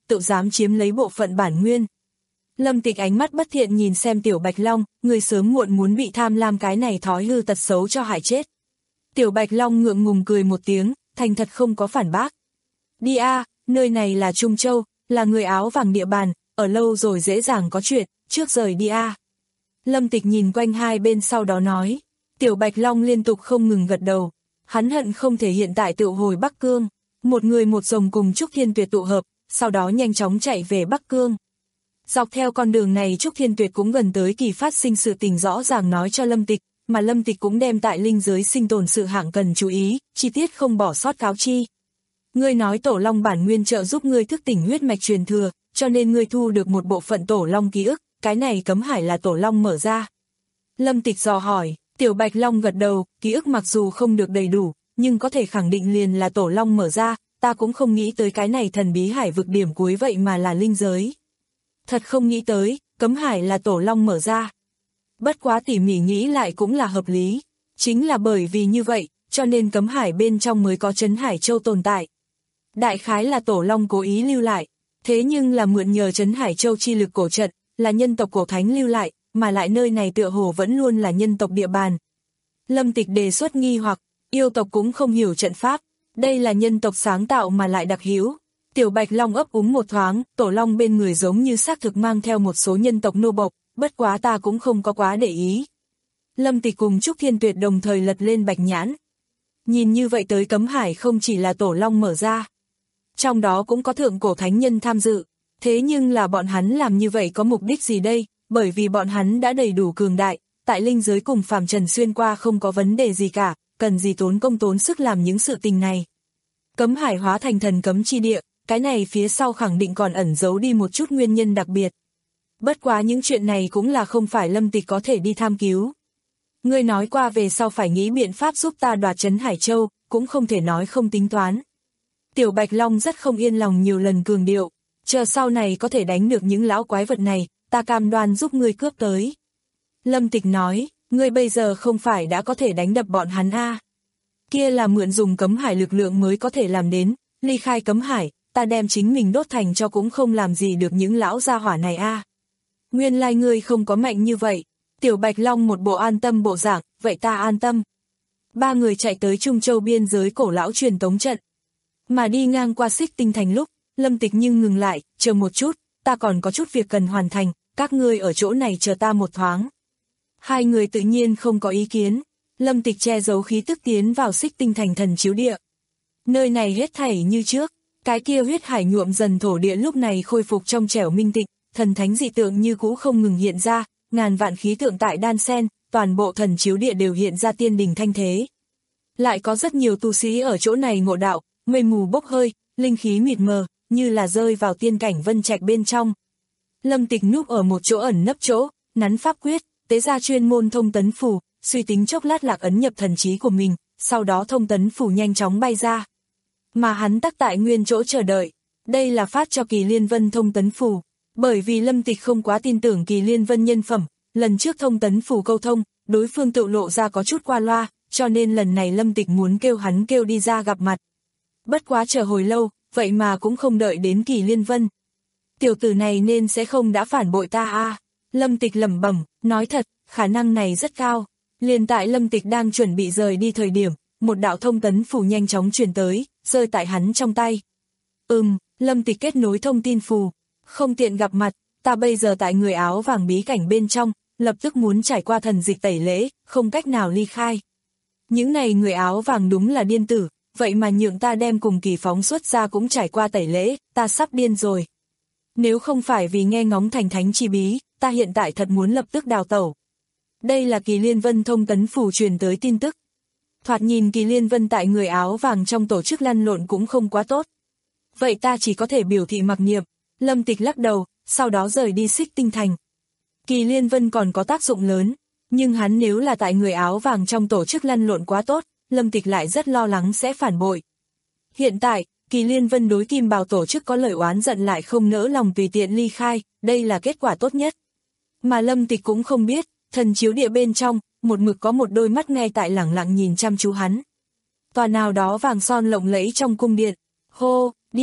tự dám chiếm lấy bộ phận bản nguyên. Lâm Tịch ánh mắt bất thiện nhìn xem Tiểu Bạch Long, người sớm muộn muốn bị tham lam cái này thói hư tật xấu cho hại chết. Tiểu Bạch Long ngượng ngùng cười một tiếng, thành thật không có phản bác. Đi a, nơi này là Trung Châu, là người áo vàng địa bàn, ở lâu rồi dễ dàng có chuyện, trước rời đi a. Lâm Tịch nhìn quanh hai bên sau đó nói. Tiểu Bạch Long liên tục không ngừng gật đầu. Hắn hận không thể hiện tại tự hồi Bắc Cương. Một người một rồng cùng Trúc Thiên Tuyệt tụ hợp, sau đó nhanh chóng chạy về Bắc Cương. Dọc theo con đường này Trúc Thiên Tuyệt cũng gần tới kỳ phát sinh sự tình rõ ràng nói cho Lâm Tịch, mà Lâm Tịch cũng đem tại linh giới sinh tồn sự hạng cần chú ý, chi tiết không bỏ sót cáo chi. Ngươi nói Tổ Long bản nguyên trợ giúp ngươi thức tỉnh huyết mạch truyền thừa, cho nên ngươi thu được một bộ phận Tổ Long ký ức, cái này cấm hải là Tổ Long mở ra. Lâm Tịch dò hỏi, Tiểu Bạch Long gật đầu, ký ức mặc dù không được đầy đủ, nhưng có thể khẳng định liền là Tổ Long mở ra, ta cũng không nghĩ tới cái này thần bí hải vực điểm cuối vậy mà là linh giới. Thật không nghĩ tới, cấm hải là Tổ Long mở ra. Bất quá tỉ mỉ nghĩ lại cũng là hợp lý. Chính là bởi vì như vậy, cho nên cấm hải bên trong mới có Trấn Hải Châu tồn tại. Đại khái là Tổ Long cố ý lưu lại, thế nhưng là mượn nhờ Trấn Hải Châu chi lực cổ trận, là nhân tộc cổ thánh lưu lại, mà lại nơi này tựa hồ vẫn luôn là nhân tộc địa bàn. Lâm Tịch đề xuất nghi hoặc, yêu tộc cũng không hiểu trận pháp, đây là nhân tộc sáng tạo mà lại đặc hữu. Tiểu Bạch Long ấp úng một thoáng, Tổ Long bên người giống như xác thực mang theo một số nhân tộc nô bộc, bất quá ta cũng không có quá để ý. Lâm Tịch cùng Trúc Thiên Tuyệt đồng thời lật lên bạch nhãn. Nhìn như vậy tới cấm hải không chỉ là Tổ Long mở ra, trong đó cũng có thượng cổ thánh nhân tham dự, thế nhưng là bọn hắn làm như vậy có mục đích gì đây, bởi vì bọn hắn đã đầy đủ cường đại, tại linh giới cùng phàm trần xuyên qua không có vấn đề gì cả, cần gì tốn công tốn sức làm những sự tình này. Cấm hải hóa thành thần cấm chi địa, cái này phía sau khẳng định còn ẩn giấu đi một chút nguyên nhân đặc biệt. Bất quá những chuyện này cũng là không phải Lâm Tịch có thể đi tham cứu. Ngươi nói qua về sau phải nghĩ biện pháp giúp ta đoạt Trấn Hải Châu, cũng không thể nói không tính toán. Tiểu Bạch Long rất không yên lòng nhiều lần cường điệu, chờ sau này có thể đánh được những lão quái vật này, ta cam đoan giúp ngươi cướp tới. Lâm Tịch nói, ngươi bây giờ không phải đã có thể đánh đập bọn hắn a? Kia là mượn dùng cấm hải lực lượng mới có thể làm đến, ly khai cấm hải, ta đem chính mình đốt thành cho cũng không làm gì được những lão gia hỏa này a. Nguyên lai ngươi không có mạnh như vậy. Tiểu Bạch Long một bộ an tâm bộ dạng, vậy ta an tâm. Ba người chạy tới Trung Châu biên giới cổ lão truyền tống trận. Mà đi ngang qua Xích Tinh Thành lúc, Lâm Tịch nhưng ngừng lại, chờ một chút, ta còn có chút việc cần hoàn thành, các ngươi ở chỗ này chờ ta một thoáng. Hai người tự nhiên không có ý kiến, Lâm Tịch che giấu khí tức tiến vào Xích Tinh Thành thần chiếu địa. Nơi này hết thảy như trước, cái kia huyết hải nhuộm dần thổ địa lúc này khôi phục trong trẻo minh tịnh, thần thánh dị tượng như cũ không ngừng hiện ra, ngàn vạn khí tượng tại đan sen, toàn bộ thần chiếu địa đều hiện ra tiên đình thanh thế. Lại có rất nhiều tu sĩ ở chỗ này ngộ đạo, mây mù bốc hơi, linh khí mịt mờ, như là rơi vào tiên cảnh vân trạch bên trong. Lâm Tịch núp ở một chỗ ẩn nấp chỗ, nắn pháp quyết, tế ra chuyên môn thông tấn phù, suy tính chốc lát lạc ấn nhập thần trí của mình, sau đó thông tấn phù nhanh chóng bay ra. Mà hắn tắc tại nguyên chỗ chờ đợi, đây là phát cho Kỳ Liên Vân thông tấn phù, bởi vì Lâm Tịch không quá tin tưởng Kỳ Liên Vân nhân phẩm, lần trước thông tấn phù câu thông, đối phương tự lộ ra có chút qua loa, cho nên lần này Lâm Tịch muốn kêu hắn kêu đi ra gặp mặt. Bất quá chờ hồi lâu, vậy mà cũng không đợi đến Kỳ Liên Vân. Tiểu tử này nên sẽ không đã phản bội ta a. Lâm Tịch lẩm bẩm, nói thật, khả năng này rất cao. Liền tại Lâm Tịch đang chuẩn bị rời đi thời điểm, một đạo thông tấn phù nhanh chóng truyền tới, rơi tại hắn trong tay. Ừm, Lâm Tịch kết nối thông tin phù, không tiện gặp mặt, ta bây giờ tại người áo vàng bí cảnh bên trong, lập tức muốn trải qua thần dịch tẩy lễ, không cách nào ly khai. Những này người áo vàng đúng là điên tử, vậy mà nhượng ta đem cùng Kỳ phóng xuất ra cũng trải qua tẩy lễ, ta sắp điên rồi. Nếu không phải vì nghe ngóng thành thánh chi bí, ta hiện tại thật muốn lập tức đào tẩu. Đây là Kỳ Liên Vân thông tấn phù truyền tới tin tức. Thoạt nhìn Kỳ Liên Vân tại người áo vàng trong tổ chức lăn lộn cũng không quá tốt. Vậy ta chỉ có thể biểu thị mặc niệm. Lâm Tịch lắc đầu, sau đó rời đi Xích Tinh Thành. Kỳ Liên Vân còn có tác dụng lớn, nhưng hắn nếu là tại người áo vàng trong tổ chức lăn lộn quá tốt, Lâm Tịch lại rất lo lắng sẽ phản bội. Hiện tại, Kỳ Liên Vân đối Kim Bào tổ chức có lời oán giận lại không nỡ lòng tùy tiện ly khai, đây là kết quả tốt nhất. Mà Lâm Tịch cũng không biết, thần chiếu địa bên trong, một mực có một đôi mắt ngay tại lẳng lặng nhìn chăm chú hắn. Tòa nào đó vàng son lộng lẫy trong cung điện. Hô, đi a,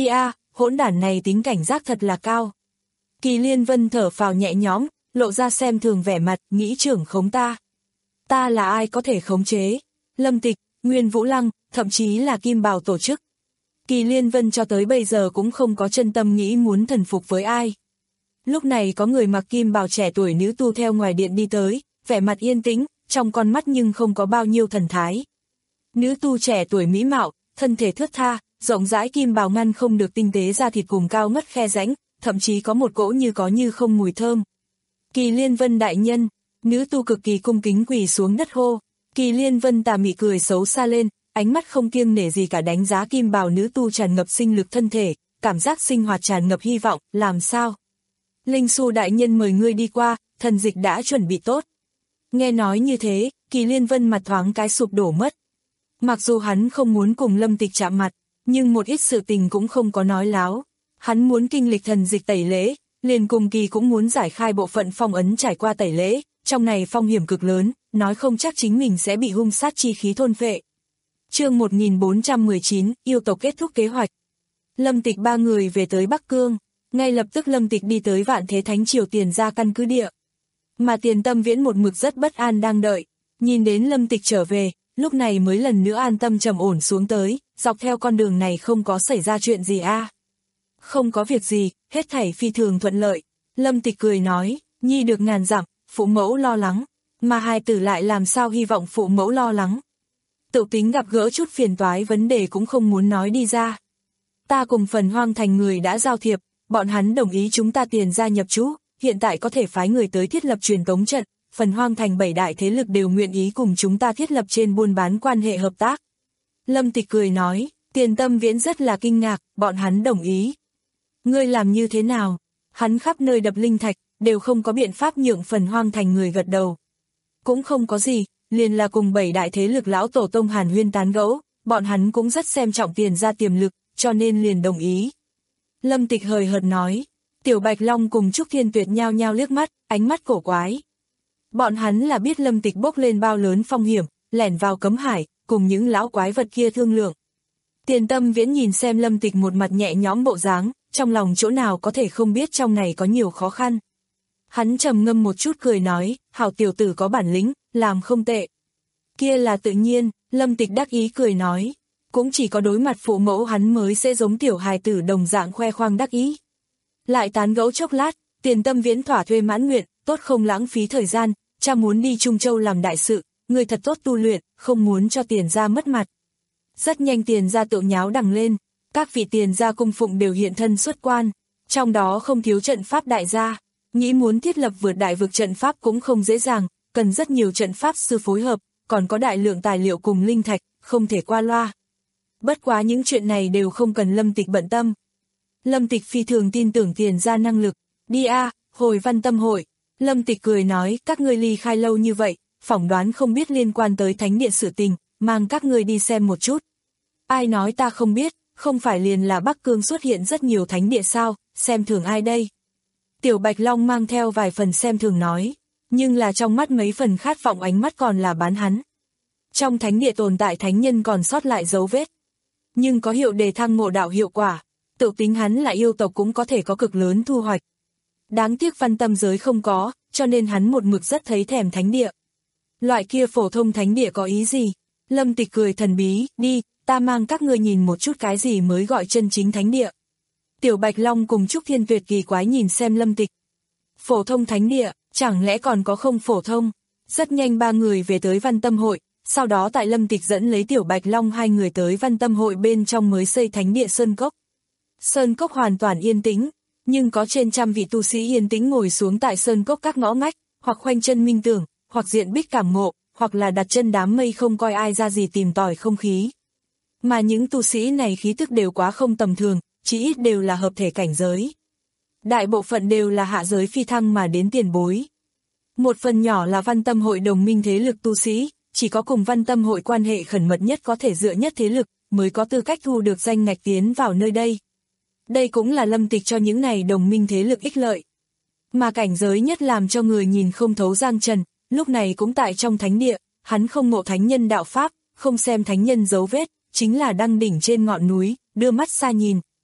hỗn đản này tính cảnh giác thật là cao. Kỳ Liên Vân thở phào nhẹ nhõm, lộ ra xem thường vẻ mặt, nghĩ trưởng khống ta. Ta là ai có thể khống chế? Lâm Tịch, Nguyên Vũ Lăng, thậm chí là Kim Bào tổ chức. Kỳ Liên Vân cho tới bây giờ cũng không có chân tâm nghĩ muốn thần phục với ai. Lúc này có người mặc kim bào trẻ tuổi nữ tu theo ngoài điện đi tới, vẻ mặt yên tĩnh, trong con mắt nhưng không có bao nhiêu thần thái. Nữ tu trẻ tuổi mỹ mạo, thân thể thướt tha, rộng rãi kim bào ngăn không được tinh tế da thịt cùng cao ngất khe rãnh, thậm chí có một cỗ như có như không mùi thơm. Kỳ Liên Vân đại nhân, nữ tu cực kỳ cung kính quỳ xuống đất hô. Kỳ Liên Vân tà mị cười xấu xa lên, ánh mắt không kiêng nể gì cả đánh giá kim bào nữ tu tràn ngập sinh lực thân thể, cảm giác sinh hoạt tràn ngập hy vọng, làm sao? Linh Xu đại nhân mời ngươi đi qua, thần dịch đã chuẩn bị tốt. Nghe nói như thế, Kỳ Liên Vân mặt thoáng cái sụp đổ mất. Mặc dù hắn không muốn cùng Lâm Tịch chạm mặt, nhưng một ít sự tình cũng không có nói láo. Hắn muốn kinh lịch thần dịch tẩy lễ, liền cùng Kỳ cũng muốn giải khai bộ phận phong ấn trải qua tẩy lễ, trong này phong hiểm cực lớn, nói không chắc chính mình sẽ bị hung sát chi khí thôn phệ. Chương một nghìn bốn trăm mười chín, yêu tộc kết thúc kế hoạch. Lâm Tịch ba người về tới Bắc Cương, ngay lập tức Lâm Tịch đi tới Vạn Thế Thánh Triều Tiền ra căn cứ địa. Mà Tiền Tâm Viễn một mực rất bất an đang đợi, nhìn đến Lâm Tịch trở về, lúc này mới lần nữa an tâm trầm ổn xuống tới, dọc theo con đường này không có xảy ra chuyện gì a. À? Không có việc gì, hết thảy phi thường thuận lợi. Lâm Tịch cười nói, nhi được ngàn dặm, phụ mẫu lo lắng, mà hài tử lại làm sao hy vọng phụ mẫu lo lắng. Tự tính gặp gỡ chút phiền toái vấn đề cũng không muốn nói đi ra. Ta cùng Phần Hoang Thành người đã giao thiệp, bọn hắn đồng ý chúng ta Tiền gia nhập trú, hiện tại có thể phái người tới thiết lập truyền tống trận, Phần Hoang Thành bảy đại thế lực đều nguyện ý cùng chúng ta thiết lập trên buôn bán quan hệ hợp tác. Lâm Tịch cười nói, Tiền Tâm Viễn rất là kinh ngạc, bọn hắn đồng ý. Ngươi làm như thế nào? Hắn khắp nơi đập linh thạch, đều không có biện pháp nhượng Phần Hoang Thành người gật đầu. Cũng không có gì, liền là cùng bảy đại thế lực lão tổ tông hàn huyên tán gẫu, bọn hắn cũng rất xem trọng Tiền gia tiềm lực, cho nên liền đồng ý. Lâm Tịch hời hợt nói, Tiểu Bạch Long cùng Trúc Thiên Tuyệt nhao nhao liếc mắt, ánh mắt cổ quái. Bọn hắn là biết Lâm Tịch bốc lên bao lớn phong hiểm, lẻn vào cấm hải, cùng những lão quái vật kia thương lượng. Tiền Tâm Viễn nhìn xem Lâm Tịch một mặt nhẹ nhõm bộ dáng, trong lòng chỗ nào có thể không biết trong này có nhiều khó khăn. Hắn trầm ngâm một chút cười nói, hảo tiểu tử có bản lĩnh, làm không tệ. Kia là tự nhiên, Lâm Tịch đắc ý cười nói, cũng chỉ có đối mặt phụ mẫu hắn mới sẽ giống tiểu hài tử đồng dạng khoe khoang đắc ý. Lại tán gẫu chốc lát, Tiền Tâm Viễn thỏa thuê mãn nguyện, tốt không lãng phí thời gian, cha muốn đi Trung Châu làm đại sự, người thật tốt tu luyện, không muốn cho Tiền gia mất mặt. Rất nhanh Tiền gia tự nháo đằng lên, các vị Tiền gia cung phụng đều hiện thân xuất quan, trong đó không thiếu trận pháp đại gia, nghĩ muốn thiết lập vượt đại vực trận pháp cũng không dễ dàng, cần rất nhiều trận pháp sư phối hợp, còn có đại lượng tài liệu cùng linh thạch, không thể qua loa. Bất quá những chuyện này đều không cần Lâm Tịch bận tâm. Lâm Tịch phi thường tin tưởng Tiền gia năng lực, đi a, hồi Văn Tâm hội. Lâm Tịch cười nói, các ngươi ly khai lâu như vậy, phỏng đoán không biết liên quan tới thánh địa sự tình, mang các ngươi đi xem một chút. Ai nói ta không biết, không phải liền là Bắc Cương xuất hiện rất nhiều thánh địa sao, xem thường ai đây? Tiểu Bạch Long mang theo vài phần xem thường nói, nhưng là trong mắt mấy phần khát vọng ánh mắt còn là bán hắn. Trong thánh địa tồn tại thánh nhân còn sót lại dấu vết, nhưng có hiệu đề thăng ngộ đạo hiệu quả, tự tính hắn là yêu tộc cũng có thể có cực lớn thu hoạch. Đáng tiếc Văn Tâm giới không có, cho nên hắn một mực rất thấy thèm thánh địa. Loại kia phổ thông thánh địa có ý gì? Lâm Tịch cười thần bí, đi, ta mang các ngươi nhìn một chút cái gì mới gọi chân chính thánh địa. Tiểu Bạch Long cùng Trúc Thiên Tuyệt kỳ quái nhìn xem Lâm Tịch. Phổ thông thánh địa, chẳng lẽ còn có không phổ thông? Rất nhanh ba người về tới Văn Tâm hội, sau đó tại Lâm Tịch dẫn lấy Tiểu Bạch Long hai người tới Văn Tâm hội bên trong mới xây thánh địa Sơn Cốc. Sơn Cốc hoàn toàn yên tĩnh, nhưng có trên trăm vị tu sĩ yên tĩnh ngồi xuống tại Sơn Cốc các ngõ ngách, hoặc khoanh chân minh tưởng, hoặc diện bích cảm ngộ, hoặc là đặt chân đám mây không coi ai ra gì tìm tòi không khí. Mà những tu sĩ này khí tức đều quá không tầm thường, chỉ ít đều là hợp thể cảnh giới. Đại bộ phận đều là hạ giới phi thăng mà đến tiền bối. Một phần nhỏ là Văn Tâm hội đồng minh thế lực tu sĩ, chỉ có cùng Văn Tâm hội quan hệ khẩn mật nhất có thể dựa nhất thế lực, mới có tư cách thu được danh ngạch tiến vào nơi đây. Đây cũng là Lâm Tịch cho những này đồng minh thế lực ích lợi. Mà cảnh giới nhất làm cho người nhìn không thấu Giang Trần, lúc này cũng tại trong thánh địa, hắn không ngộ thánh nhân đạo pháp, không xem thánh nhân dấu vết, chính là đăng đỉnh trên ngọn núi, đưa mắt xa nhìn.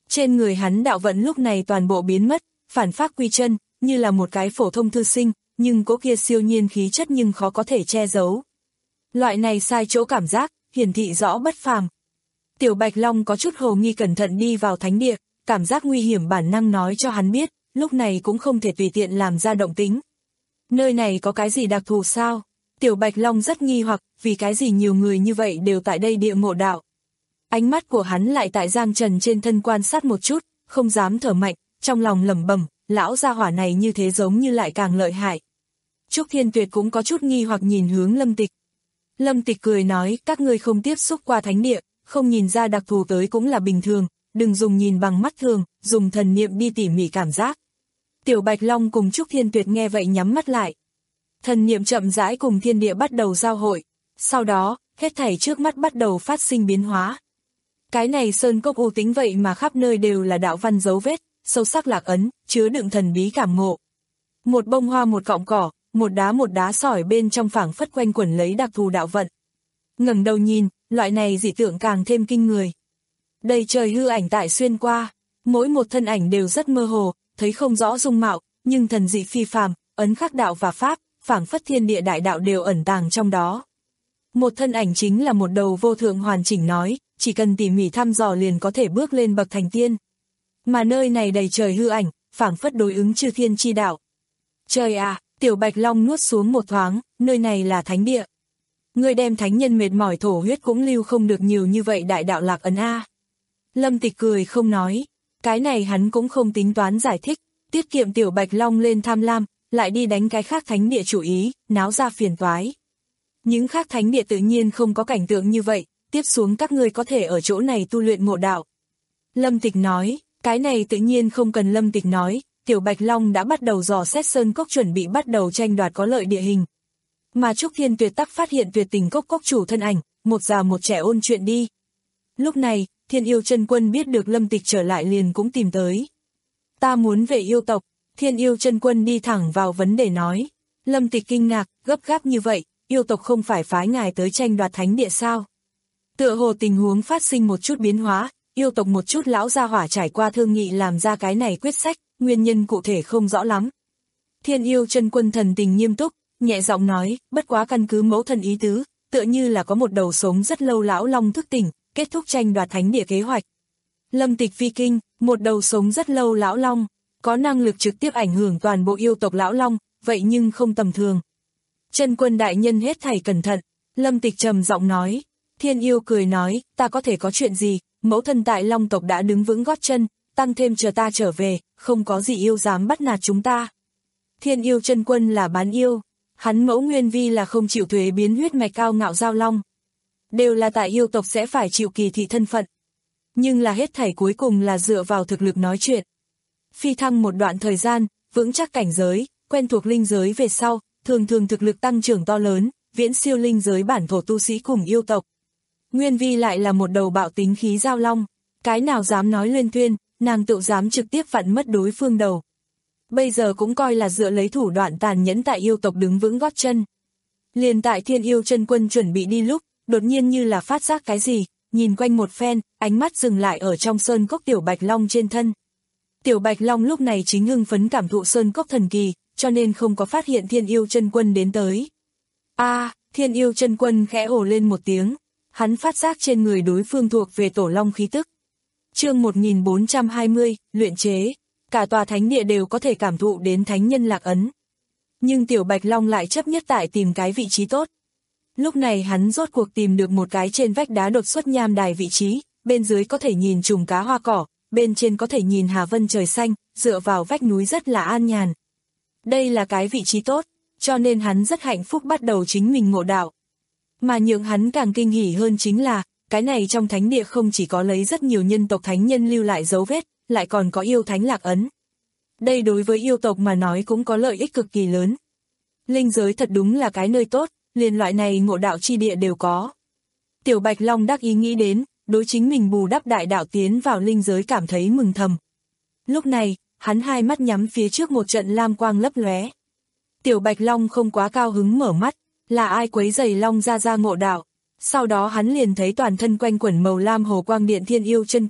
Trên người hắn đạo vận lúc này toàn bộ biến mất, phản phác quy chân, như là một cái phổ thông thư sinh, nhưng cỗ kia siêu nhiên khí chất nhưng khó có thể che giấu. Loại này sai chỗ cảm giác, hiển thị rõ bất phàm. Tiểu Bạch Long có chút hồ nghi cẩn thận đi vào thánh địa, cảm giác nguy hiểm bản năng nói cho hắn biết, lúc này cũng không thể tùy tiện làm ra động tính. Nơi này có cái gì đặc thù sao? Tiểu Bạch Long rất nghi hoặc, vì cái gì nhiều người như vậy đều tại đây địa ngộ đạo. Ánh mắt của hắn lại tại Giang Trần trên thân quan sát một chút, không dám thở mạnh, trong lòng lẩm bẩm, lão gia hỏa này như thế giống như lại càng lợi hại. Trúc Thiên Tuyệt cũng có chút nghi hoặc nhìn hướng Lâm Tịch. Lâm Tịch cười nói, các ngươi không tiếp xúc qua thánh địa, không nhìn ra đặc thù tới cũng là bình thường, đừng dùng nhìn bằng mắt thường, dùng thần niệm đi tỉ mỉ cảm giác. Tiểu Bạch Long cùng Trúc Thiên Tuyệt nghe vậy nhắm mắt lại. Thần niệm chậm rãi cùng thiên địa bắt đầu giao hội, sau đó, hết thảy trước mắt bắt đầu phát sinh biến hóa. Cái này sơn cốc u tĩnh vậy mà khắp nơi đều là đạo văn dấu vết, sâu sắc lạc ấn, chứa đựng thần bí cảm ngộ. Một bông hoa một cọng cỏ, một đá một đá sỏi bên trong phảng phất quanh quẩn lấy đặc thù đạo vận. Ngẩng đầu nhìn, loại này dị tượng càng thêm kinh người. Đầy trời hư ảnh tại xuyên qua, mỗi một thân ảnh đều rất mơ hồ, thấy không rõ dung mạo, nhưng thần dị phi phàm, ấn khắc đạo và pháp, phảng phất thiên địa đại đạo đều ẩn tàng trong đó. Một thân ảnh chính là một đầu vô thượng hoàn chỉnh nói, chỉ cần tỉ mỉ thăm dò liền có thể bước lên bậc thành tiên. Mà nơi này đầy trời hư ảnh, phảng phất đối ứng chư thiên chi đạo. Trời à, Tiểu Bạch Long nuốt xuống một thoáng, nơi này là thánh địa. Người đem thánh nhân mệt mỏi thổ huyết cũng lưu không được nhiều như vậy đại đạo lạc ấn a. Lâm Tịch cười không nói, cái này hắn cũng không tính toán giải thích, tiết kiệm Tiểu Bạch Long lên tham lam, lại đi đánh cái khác thánh địa chủ ý, náo ra phiền toái. Những khác thánh địa tự nhiên không có cảnh tượng như vậy, tiếp xuống các ngươi có thể ở chỗ này tu luyện ngộ đạo. Lâm Tịch nói, cái này tự nhiên không cần Lâm Tịch nói, Tiểu Bạch Long đã bắt đầu dò xét sơn cốc chuẩn bị bắt đầu tranh đoạt có lợi địa hình. Mà Trúc Thiên Tuyệt tắc phát hiện tuyệt tình cốc cốc chủ thân ảnh, một già một trẻ ôn chuyện đi. Lúc này, Thiên Yêu Chân Quân biết được Lâm Tịch trở lại liền cũng tìm tới. Ta muốn về yêu tộc, Thiên Yêu Chân Quân đi thẳng vào vấn đề nói. Lâm Tịch kinh ngạc, gấp gáp như vậy, yêu tộc không phải phái ngài tới tranh đoạt thánh địa sao? Tựa hồ tình huống phát sinh một chút biến hóa, yêu tộc một chút lão gia hỏa trải qua thương nghị làm ra cái này quyết sách, nguyên nhân cụ thể không rõ lắm. Thiên Yêu Chân Quân thần tình nghiêm túc, nhẹ giọng nói, bất quá căn cứ mẫu thân ý tứ, tựa như là có một đầu sống rất lâu lão long thức tỉnh, kết thúc tranh đoạt thánh địa kế hoạch. Lâm Tịch vi kinh, một đầu sống rất lâu lão long, có năng lực trực tiếp ảnh hưởng toàn bộ yêu tộc lão long, vậy nhưng không tầm thường. Chân Quân đại nhân hết thảy cẩn thận, Lâm Tịch trầm giọng nói. Thiên Yêu cười nói, ta có thể có chuyện gì, mẫu thân tại long tộc đã đứng vững gót chân, tăng thêm chờ ta trở về, không có gì yêu dám bắt nạt chúng ta. Thiên Yêu Chân Quân là bán yêu, hắn mẫu nguyên vi là không chịu thuế biến huyết mạch cao ngạo giao long. Đều là tại yêu tộc sẽ phải chịu kỳ thị thân phận. Nhưng là hết thảy cuối cùng là dựa vào thực lực nói chuyện. Phi thăng một đoạn thời gian, vững chắc cảnh giới, quen thuộc linh giới về sau, thường thường thực lực tăng trưởng to lớn, viễn siêu linh giới bản thổ tu sĩ cùng yêu tộc. Nguyên vi lại là một đầu bạo tính khí giao long, cái nào dám nói luyên thuyên, nàng tự dám trực tiếp vặn mất đối phương đầu. Bây giờ cũng coi là dựa lấy thủ đoạn tàn nhẫn tại yêu tộc đứng vững gót chân. Liền tại Thiên Yêu Chân Quân chuẩn bị đi lúc, đột nhiên như là phát giác cái gì, nhìn quanh một phen, ánh mắt dừng lại ở trong sơn cốc Tiểu Bạch Long trên thân. Tiểu Bạch Long lúc này chính hưng phấn cảm thụ sơn cốc thần kỳ, cho nên không có phát hiện Thiên Yêu Chân Quân đến tới. A, à, Thiên Yêu Chân Quân khẽ ồ lên một tiếng, hắn phát giác trên người đối phương thuộc về tổ long khí tức. Chương một nghìn bốn trăm hai mươi, luyện chế, cả tòa thánh địa đều có thể cảm thụ đến thánh nhân lạc ấn. Nhưng Tiểu Bạch Long lại chấp nhất tại tìm cái vị trí tốt. Lúc này hắn rốt cuộc tìm được một cái trên vách đá đột xuất nham đài vị trí, bên dưới có thể nhìn trùng cá hoa cỏ, bên trên có thể nhìn hà vân trời xanh, dựa vào vách núi rất là an nhàn. Đây là cái vị trí tốt, cho nên hắn rất hạnh phúc bắt đầu chính mình ngộ đạo. Mà nhượng hắn càng kinh hỉ hơn chính là, cái này trong thánh địa không chỉ có lấy rất nhiều nhân tộc thánh nhân lưu lại dấu vết, lại còn có yêu thánh lạc ấn. Đây đối với yêu tộc mà nói cũng có lợi ích cực kỳ lớn. Linh giới thật đúng là cái nơi tốt, liền loại này ngộ đạo chi địa đều có. Tiểu Bạch Long đắc ý nghĩ đến, đối chính mình bù đắp đại đạo tiến vào linh giới cảm thấy mừng thầm. Lúc này, hắn hai mắt nhắm phía trước một trận lam quang lấp lóe. Tiểu Bạch Long không quá cao hứng mở mắt, là ai quấy rầy Long ra ra ngộ đạo. Sau đó hắn liền thấy toàn thân quanh quẩn màu lam hồ quang điện Thiên Yêu Chân Quân,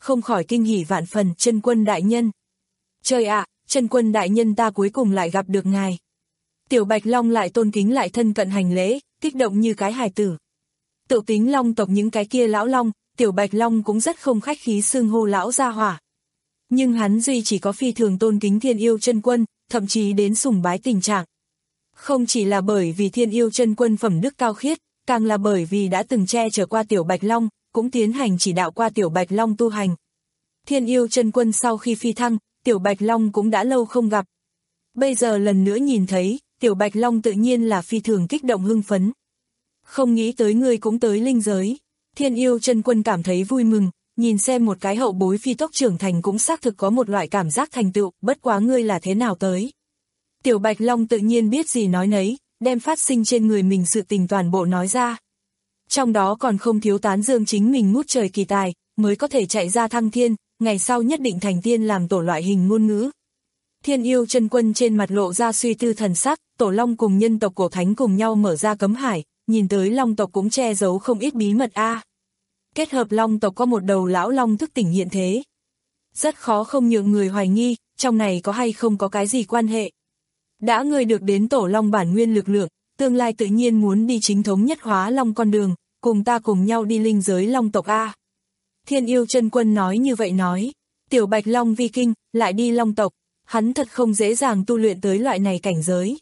không khỏi kinh hỉ vạn phần, chân quân đại nhân. Trời ạ, chân quân đại nhân ta cuối cùng lại gặp được ngài. Tiểu Bạch Long lại tôn kính lại thân cận hành lễ, kích động như cái hài tử. Tự tính Long tộc những cái kia lão Long, Tiểu Bạch Long cũng rất không khách khí xưng hô lão gia hỏa. Nhưng hắn duy chỉ có phi thường tôn kính Thiên Yêu chân quân, thậm chí đến sùng bái tình trạng. Không chỉ là bởi vì Thiên Yêu chân quân phẩm đức cao khiết, càng là bởi vì đã từng che chở qua Tiểu Bạch Long, cũng tiến hành chỉ đạo qua Tiểu Bạch Long tu hành. Thiên Yêu chân quân sau khi phi thăng, Tiểu Bạch Long cũng đã lâu không gặp. Bây giờ lần nữa nhìn thấy, Tiểu Bạch Long tự nhiên là phi thường kích động hưng phấn. Không nghĩ tới ngươi cũng tới linh giới. Thiên Yêu chân quân cảm thấy vui mừng, nhìn xem một cái hậu bối phi tốc trưởng thành cũng xác thực có một loại cảm giác thành tựu, bất quá ngươi là thế nào tới. Tiểu Bạch Long tự nhiên biết gì nói nấy, đem phát sinh trên người mình sự tình toàn bộ nói ra. Trong đó còn không thiếu tán dương chính mình ngút trời kỳ tài, mới có thể chạy ra thăng thiên, ngày sau nhất định thành tiên làm tổ loại hình ngôn ngữ. Thiên Yêu chân quân trên mặt lộ ra suy tư thần sắc, tổ long cùng nhân tộc cổ thánh cùng nhau mở ra cấm hải, nhìn tới long tộc cũng che giấu không ít bí mật a. À. Kết hợp long tộc có một đầu lão long thức tỉnh hiện thế. Rất khó không nhượng người hoài nghi, trong này có hay không có cái gì quan hệ. Đã ngươi được đến tổ long bản nguyên lực lượng, tương lai tự nhiên muốn đi chính thống nhất hóa long con đường, cùng ta cùng nhau đi linh giới long tộc a. Thiên Yêu chân quân nói như vậy nói, Tiểu Bạch Long vi kinh, lại đi long tộc, hắn thật không dễ dàng tu luyện tới loại này cảnh giới.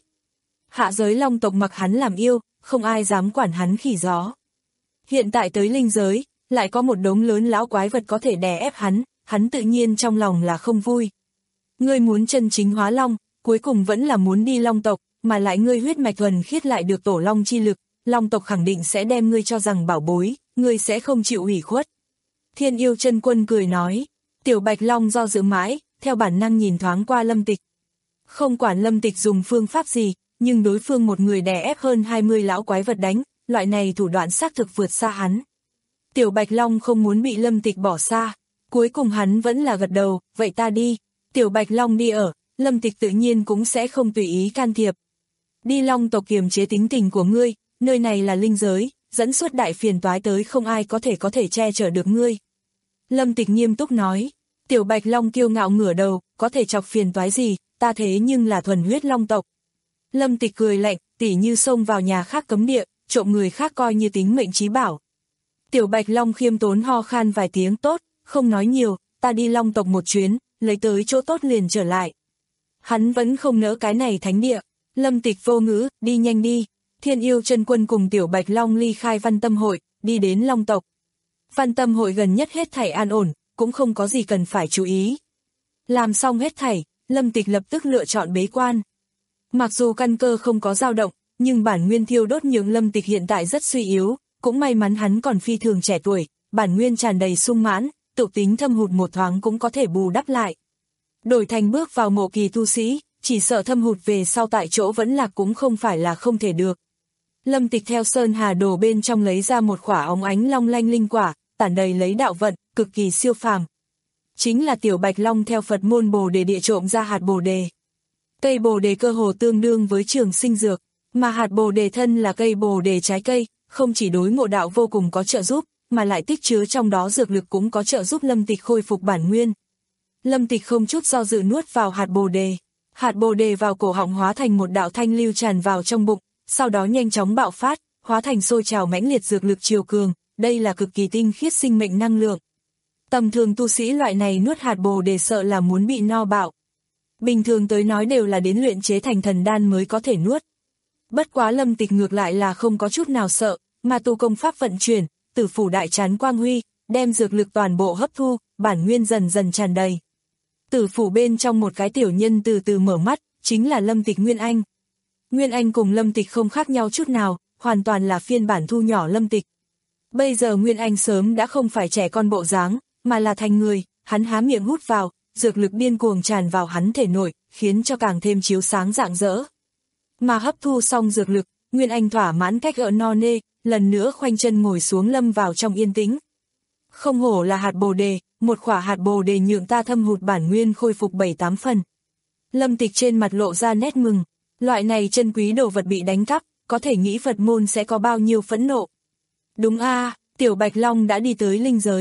Hạ giới long tộc mặc hắn làm yêu, không ai dám quản hắn khỉ gió. Hiện tại tới linh giới, lại có một đống lớn lão quái vật có thể đè ép hắn, hắn tự nhiên trong lòng là không vui. Ngươi muốn chân chính hóa long, cuối cùng vẫn là muốn đi long tộc, mà lại ngươi huyết mạch thuần khiết lại được tổ long chi lực, long tộc khẳng định sẽ đem ngươi cho rằng bảo bối, ngươi sẽ không chịu ủy khuất. Thiên Yêu chân quân cười nói, Tiểu Bạch Long do dự mãi, theo bản năng nhìn thoáng qua Lâm Tịch. Không quản Lâm Tịch dùng phương pháp gì, nhưng đối phương một người đè ép hơn hai mươi lão quái vật đánh, loại này thủ đoạn xác thực vượt xa hắn. Tiểu Bạch Long không muốn bị Lâm Tịch bỏ xa, cuối cùng hắn vẫn là gật đầu, vậy ta đi. Tiểu Bạch Long đi ở, Lâm Tịch tự nhiên cũng sẽ không tùy ý can thiệp. Đi long tộc kiềm chế tính tình của ngươi, nơi này là linh giới, dẫn suốt đại phiền toái tới không ai có thể có thể che chở được ngươi. Lâm Tịch nghiêm túc nói, Tiểu Bạch Long kiêu ngạo ngửa đầu, có thể chọc phiền toái gì, ta thế nhưng là thuần huyết long tộc. Lâm Tịch cười lạnh, tỉ như xông vào nhà khác cấm địa, trộm người khác coi như tính mệnh chí bảo. Tiểu Bạch Long khiêm tốn ho khan vài tiếng, tốt, không nói nhiều, ta đi long tộc một chuyến, lấy tới chỗ tốt liền trở lại. Hắn vẫn không nỡ cái này thánh địa. Lâm Tịch vô ngữ, đi nhanh đi. Thiên Yêu chân quân cùng Tiểu Bạch Long ly khai Văn Tâm hội, đi đến long tộc. Văn Tâm hội gần nhất hết thảy an ổn, cũng không có gì cần phải chú ý. Làm xong hết thảy, Lâm Tịch lập tức lựa chọn bế quan. Mặc dù căn cơ không có dao động, nhưng bản nguyên thiêu đốt nhường Lâm Tịch hiện tại rất suy yếu, cũng may mắn hắn còn phi thường trẻ tuổi, bản nguyên tràn đầy sung mãn, tự tính thâm hụt một thoáng cũng có thể bù đắp lại. Đổi thành bước vào mộ kỳ tu sĩ, chỉ sợ thâm hụt về sau tại chỗ vẫn lạc cũng không phải là không thể được. Lâm Tịch theo Sơn Hà Đồ bên trong lấy ra một khỏa óng ánh long lanh linh quả, tản đầy lấy đạo vận, cực kỳ siêu phàm. Chính là Tiểu Bạch Long theo Phật môn Bồ Đề địa trộm ra hạt Bồ Đề. Cây Bồ Đề cơ hồ tương đương với trường sinh dược, mà hạt Bồ Đề thân là cây Bồ Đề trái cây, không chỉ đối ngộ đạo vô cùng có trợ giúp, mà lại tích chứa trong đó dược lực cũng có trợ giúp Lâm Tịch khôi phục bản nguyên. Lâm Tịch không chút do dự nuốt vào hạt Bồ Đề. Hạt Bồ Đề vào cổ họng hóa thành một đạo thanh lưu tràn vào trong bụng, sau đó nhanh chóng bạo phát, hóa thành sôi trào mãnh liệt dược lực triều cường, đây là cực kỳ tinh khiết sinh mệnh năng lượng. Tầm thường tu sĩ loại này nuốt hạt Bồ Đề sợ là muốn bị no bạo. Bình thường tới nói đều là đến luyện chế thành thần đan mới có thể nuốt. Bất quá Lâm Tịch ngược lại là không có chút nào sợ, mà tu công pháp vận chuyển, tử phủ đại chán quang huy, đem dược lực toàn bộ hấp thu, bản nguyên dần dần tràn đầy. Tử phủ bên trong một cái tiểu nhân từ từ mở mắt, chính là Lâm Tịch Nguyên Anh. Nguyên Anh cùng Lâm Tịch không khác nhau chút nào, hoàn toàn là phiên bản thu nhỏ Lâm Tịch. Bây giờ Nguyên Anh sớm đã không phải trẻ con bộ dáng, mà là thành người, hắn há miệng hút vào, dược lực điên cuồng tràn vào hắn thể nội, khiến cho càng thêm chiếu sáng rạng rỡ. Mà hấp thu xong dược lực, Nguyên Anh thỏa mãn cách ở no nê, lần nữa khoanh chân ngồi xuống lâm vào trong yên tĩnh. Không hổ là hạt Bồ Đề, một khỏa hạt Bồ Đề nhượng ta thâm hụt bản nguyên khôi phục bảy tám phần. Lâm Tịch trên mặt lộ ra nét mừng, loại này chân quý đồ vật bị đánh cắp, có thể nghĩ Phật môn sẽ có bao nhiêu phẫn nộ. Đúng a, à, Tiểu Bạch Long đã đi tới linh giới.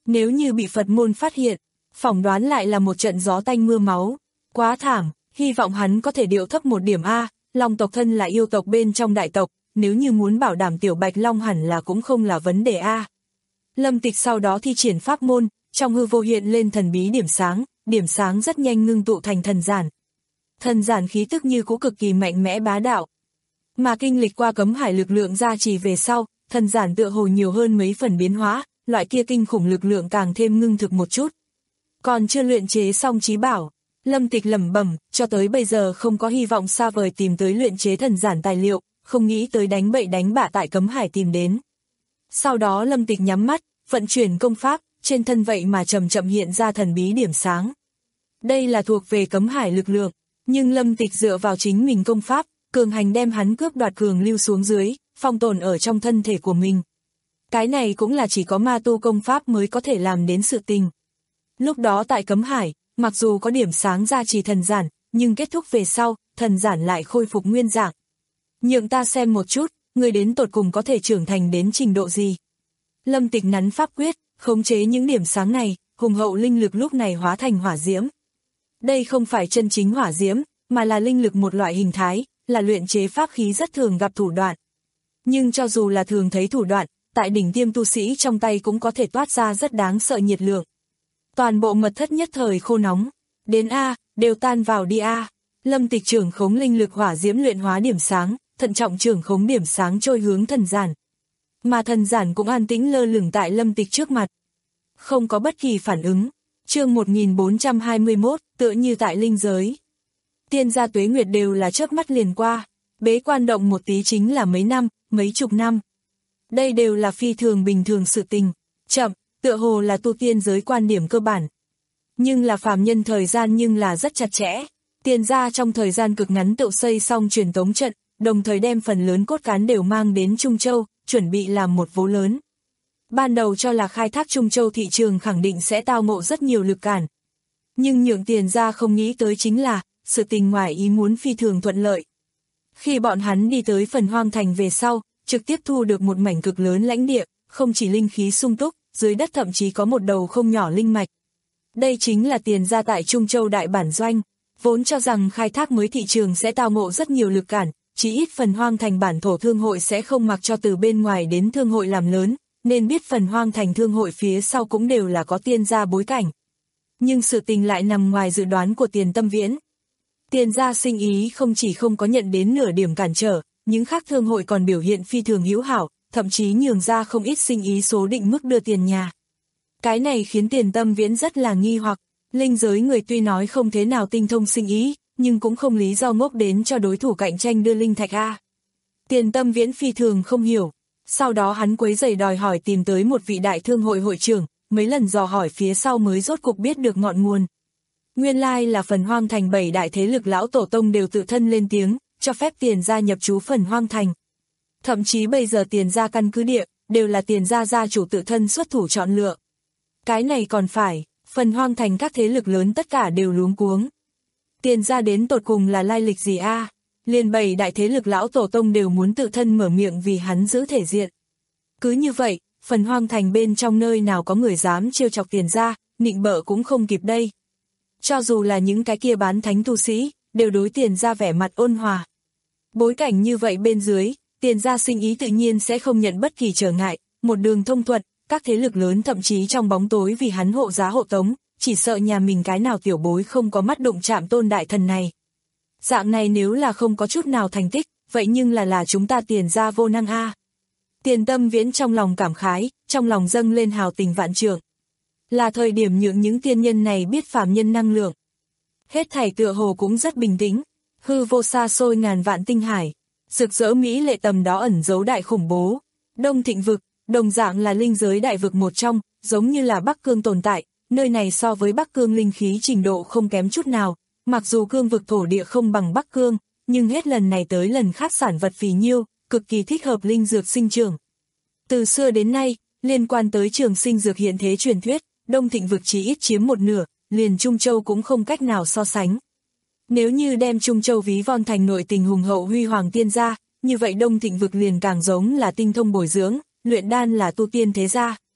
Nếu như bị Phật môn phát hiện, phỏng đoán lại là một trận gió tanh mưa máu. Quá thảm, hy vọng hắn có thể điệu thấp một điểm A, Long tộc thân là yêu tộc bên trong đại tộc, nếu như muốn bảo đảm tiểu Bạch Long hẳn là cũng không là vấn đề A. Lâm Tịch sau đó thi triển pháp môn, trong hư vô hiện lên thần bí điểm sáng, điểm sáng rất nhanh ngưng tụ thành thần giản. Thần giản khí tức như cũ cực kỳ mạnh mẽ bá đạo. Mà kinh lịch qua cấm hải lực lượng gia trì về sau, thần giản tựa hồ nhiều hơn mấy phần biến hóa, loại kia kinh khủng lực lượng càng thêm ngưng thực một chút. Còn chưa luyện chế xong chí bảo, Lâm Tịch lẩm bẩm, cho tới bây giờ không có hy vọng xa vời tìm tới luyện chế thần giản tài liệu, không nghĩ tới đánh bậy đánh bạ tại cấm hải tìm đến. Sau đó Lâm Tịch nhắm mắt, vận chuyển công pháp, trên thân vậy mà chậm chậm hiện ra thần bí điểm sáng. Đây là thuộc về cấm hải lực lượng, nhưng Lâm Tịch dựa vào chính mình công pháp, cường hành đem hắn cướp đoạt cường lưu xuống dưới, phong tồn ở trong thân thể của mình. Cái này cũng là chỉ có ma tu công pháp mới có thể làm đến sự tình. Lúc đó tại cấm hải, mặc dù có điểm sáng gia trì thần giản, nhưng kết thúc về sau, thần giản lại khôi phục nguyên dạng. Nhượng ta xem một chút, người đến tột cùng có thể trưởng thành đến trình độ gì. Lâm Tịch nắn pháp quyết, khống chế những điểm sáng này, hùng hậu linh lực lúc này hóa thành hỏa diễm. Đây không phải chân chính hỏa diễm, mà là linh lực một loại hình thái, là luyện chế pháp khí rất thường gặp thủ đoạn. Nhưng cho dù là thường thấy thủ đoạn, tại đỉnh tiêm tu sĩ trong tay cũng có thể toát ra rất đáng sợ nhiệt lượng. Toàn bộ mật thất nhất thời khô nóng, đến A, đều tan vào đi A. Lâm Tịch trưởng khống linh lực hỏa diễm luyện hóa điểm sáng, thận trọng trưởng khống điểm sáng trôi hướng thần giản. Mà thần giản cũng an tĩnh lơ lửng tại Lâm Tịch trước mặt. Không có bất kỳ phản ứng. Chương một nghìn bốn trăm hai mươi mốt, tựa như tại linh giới. Tiên gia tuế nguyệt đều là chớp mắt liền qua, bế quan động một tí chính là mấy năm, mấy chục năm. Đây đều là phi thường bình thường sự tình, chậm, tựa hồ là tu tiên giới quan điểm cơ bản. Nhưng là phàm nhân thời gian nhưng là rất chặt chẽ. Tiên gia trong thời gian cực ngắn tự xây xong truyền tống trận, đồng thời đem phần lớn cốt cán đều mang đến Trung Châu, chuẩn bị làm một vố lớn. Ban đầu cho là khai thác Trung Châu thị trường khẳng định sẽ tao ngộ rất nhiều lực cản. Nhưng nhượng tiền ra không nghĩ tới chính là, sự tình ngoài ý muốn phi thường thuận lợi. Khi bọn hắn đi tới phần hoang thành về sau, trực tiếp thu được một mảnh cực lớn lãnh địa, không chỉ linh khí sung túc, dưới đất thậm chí có một đầu không nhỏ linh mạch. Đây chính là tiền ra tại Trung Châu đại bản doanh, vốn cho rằng khai thác mới thị trường sẽ tao ngộ rất nhiều lực cản, chỉ ít phần hoang thành bản thổ thương hội sẽ không mặc cho từ bên ngoài đến thương hội làm lớn, nên biết phần hoang thành thương hội phía sau cũng đều là có tiên gia bối cảnh. Nhưng sự tình lại nằm ngoài dự đoán của Tiền Tâm Viễn. Tiền gia sinh ý không chỉ không có nhận đến nửa điểm cản trở, những khác thương hội còn biểu hiện phi thường hữu hảo, thậm chí nhường ra không ít sinh ý số định mức đưa tiền nhà. Cái này khiến Tiền Tâm Viễn rất là nghi hoặc, linh giới người tuy nói không thế nào tinh thông sinh ý, nhưng cũng không lý do ngốc đến cho đối thủ cạnh tranh đưa linh thạch A. Tiền Tâm Viễn phi thường không hiểu, sau đó hắn quấy rầy đòi hỏi tìm tới một vị đại thương hội hội trưởng, mấy lần dò hỏi phía sau mới rốt cục biết được ngọn nguồn. Nguyên lai là phần hoang thành bảy đại thế lực lão tổ tông đều tự thân lên tiếng, cho phép tiền gia nhập trú phần hoang thành. Thậm chí bây giờ tiền gia căn cứ địa, đều là tiền gia gia chủ tự thân xuất thủ chọn lựa. Cái này còn phải, phần hoang thành các thế lực lớn tất cả đều luống cuống. Tiền gia đến tột cùng là lai lịch gì a? Liền bảy đại thế lực lão tổ tông đều muốn tự thân mở miệng vì hắn giữ thể diện. Cứ như vậy, phần hoang thành bên trong nơi nào có người dám trêu chọc tiền gia, nịnh bợ cũng không kịp đây. Cho dù là những cái kia bán thánh tu sĩ, đều đối tiền gia vẻ mặt ôn hòa. Bối cảnh như vậy bên dưới, tiền gia sinh ý tự nhiên sẽ không nhận bất kỳ trở ngại, một đường thông thuận, các thế lực lớn thậm chí trong bóng tối vì hắn hộ giá hộ tống, chỉ sợ nhà mình cái nào tiểu bối không có mắt đụng chạm tôn đại thần này. Dạng này nếu là không có chút nào thành tích, vậy nhưng là là chúng ta tiền gia vô năng a. Tiền Tâm Viễn trong lòng cảm khái, trong lòng dâng lên hào tình vạn trượng. Là thời điểm nhượng những tiên nhân này biết phàm nhân năng lượng. Hết thảy tựa hồ cũng rất bình tĩnh, hư vô xa xôi ngàn vạn tinh hải, rực rỡ mỹ lệ tầm đó ẩn giấu đại khủng bố. Đông Thịnh vực, đồng dạng là linh giới đại vực một trong, giống như là Bắc Cương tồn tại, nơi này so với Bắc Cương linh khí trình độ không kém chút nào, mặc dù cương vực thổ địa không bằng Bắc Cương, nhưng hết lần này tới lần khác sản vật phì nhiêu, cực kỳ thích hợp linh dược sinh trưởng. Từ xưa đến nay, liên quan tới trường sinh dược hiện thế truyền thuyết, Đông Thịnh vực chỉ ít chiếm một nửa, liền Trung Châu cũng không cách nào so sánh. Nếu như đem Trung Châu ví von thành nội tình hùng hậu huy hoàng tiên gia, như vậy Đông Thịnh vực liền càng giống là tinh thông bồi dưỡng, luyện đan là tu tiên thế gia.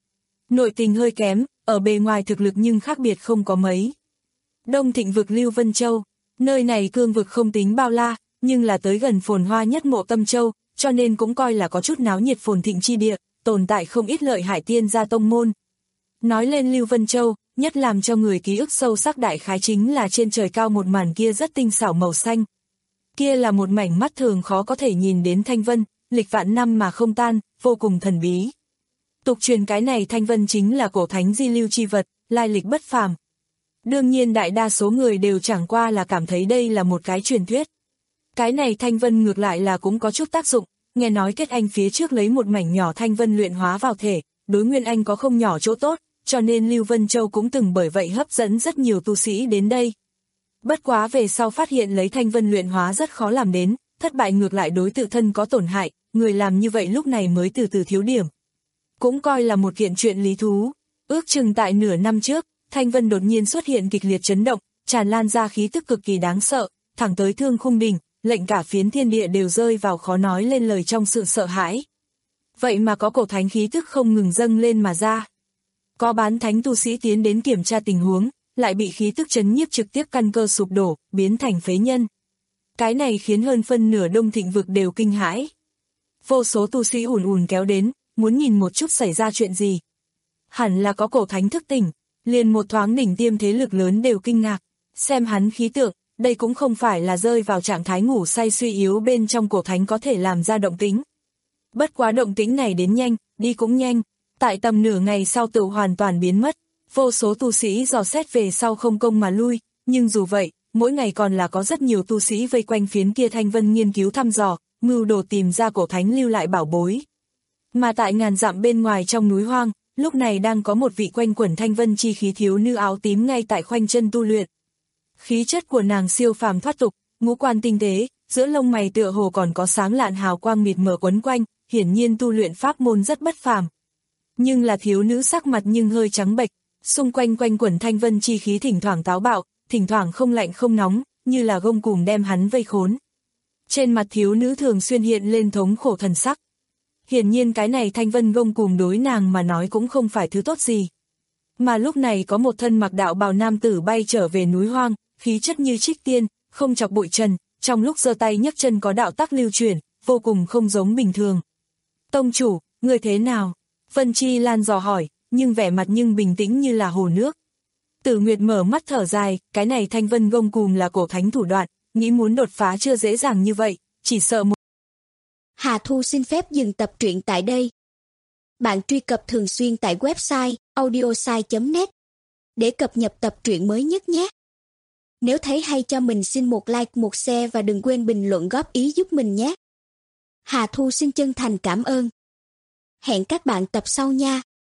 Nội tình hơi kém, ở bề ngoài thực lực nhưng khác biệt không có mấy. Đông Thịnh vực Lưu Vân Châu, nơi này cương vực không tính bao la, nhưng là tới gần phồn hoa nhất Mộ Tâm Châu, cho nên cũng coi là có chút náo nhiệt phồn thịnh chi địa, tồn tại không ít lợi hại tiên gia tông môn. Nói lên Lưu Vân Châu, nhất làm cho người ký ức sâu sắc đại khái chính là trên trời cao một màn kia rất tinh xảo màu xanh. Kia là một mảnh mắt thường khó có thể nhìn đến thanh vân, lịch vạn năm mà không tan, vô cùng thần bí. Tục truyền cái này thanh vân chính là cổ thánh di lưu chi vật, lai lịch bất phàm. Đương nhiên đại đa số người đều chẳng qua là cảm thấy đây là một cái truyền thuyết. Cái này thanh vân ngược lại là cũng có chút tác dụng, nghe nói Kết Anh phía trước lấy một mảnh nhỏ thanh vân luyện hóa vào thể, đối Nguyên Anh có không nhỏ chỗ tốt, cho nên Lưu Vân Châu cũng từng bởi vậy hấp dẫn rất nhiều tu sĩ đến đây. Bất quá về sau phát hiện lấy thanh vân luyện hóa rất khó làm đến, thất bại ngược lại đối tự thân có tổn hại, người làm như vậy lúc này mới từ từ thiếu điểm. Cũng coi là một kiện chuyện lý thú. Ước chừng tại nửa năm trước, thanh vân đột nhiên xuất hiện kịch liệt chấn động, tràn lan ra khí tức cực kỳ đáng sợ, thẳng tới Thương Khung đỉnh, lệnh cả phiến thiên địa đều rơi vào khó nói lên lời trong sự sợ hãi. Vậy mà có cổ thánh khí tức không ngừng dâng lên mà ra. Có bán thánh tu sĩ tiến đến kiểm tra tình huống, lại bị khí tức chấn nhiếp trực tiếp căn cơ sụp đổ, biến thành phế nhân. Cái này khiến hơn phân nửa Đông Thịnh vực đều kinh hãi. Vô số tu sĩ ùn ùn kéo đến, muốn nhìn một chút xảy ra chuyện gì. Hẳn là có cổ thánh thức tỉnh, liền một thoáng đỉnh tiêm thế lực lớn đều kinh ngạc, xem hắn khí tượng, đây cũng không phải là rơi vào trạng thái ngủ say suy yếu bên trong cổ thánh có thể làm ra động tĩnh. Bất quá động tĩnh này đến nhanh, đi cũng nhanh, tại tầm nửa ngày sau tự hoàn toàn biến mất, vô số tu sĩ dò xét về sau không công mà lui, nhưng dù vậy, mỗi ngày còn là có rất nhiều tu sĩ vây quanh phiến kia thanh vân nghiên cứu thăm dò, mưu đồ tìm ra cổ thánh lưu lại bảo bối. Mà tại ngàn dặm bên ngoài trong núi hoang, lúc này đang có một vị quanh quẩn thanh vân chi khí thiếu nữ áo tím ngay tại khoanh chân tu luyện. Khí chất của nàng siêu phàm thoát tục, ngũ quan tinh tế, giữa lông mày tựa hồ còn có sáng lạn hào quang mịt mờ quấn quanh, hiển nhiên tu luyện pháp môn rất bất phàm. Nhưng là thiếu nữ sắc mặt nhưng hơi trắng bệch, xung quanh quanh quẩn thanh vân chi khí thỉnh thoảng táo bạo, thỉnh thoảng không lạnh không nóng, như là gông cùm đem hắn vây khốn. Trên mặt thiếu nữ thường xuyên hiện lên thống khổ thần sắc. Hiển nhiên cái này thanh vân gông cùm đối nàng mà nói cũng không phải thứ tốt gì. Mà lúc này có một thân mặc đạo bào nam tử bay trở về núi hoang, khí chất như trích tiên, không chọc bụi trần, trong lúc giơ tay nhấc chân có đạo tắc lưu chuyển, vô cùng không giống bình thường. Tông chủ, người thế nào? Vân Chi Lan dò hỏi, nhưng vẻ mặt nhưng bình tĩnh như là hồ nước. Tử Nguyệt mở mắt thở dài, cái này thanh vân gông cùm là cổ thánh thủ đoạn, nghĩ muốn đột phá chưa dễ dàng như vậy, chỉ sợ một... Hà Thu xin phép dừng tập truyện tại đây. Bạn truy cập thường xuyên tại website audiosai chấm net để cập nhật tập truyện mới nhất nhé. Nếu thấy hay cho mình xin một like, một share và đừng quên bình luận góp ý giúp mình nhé. Hà Thu xin chân thành cảm ơn. Hẹn các bạn tập sau nha.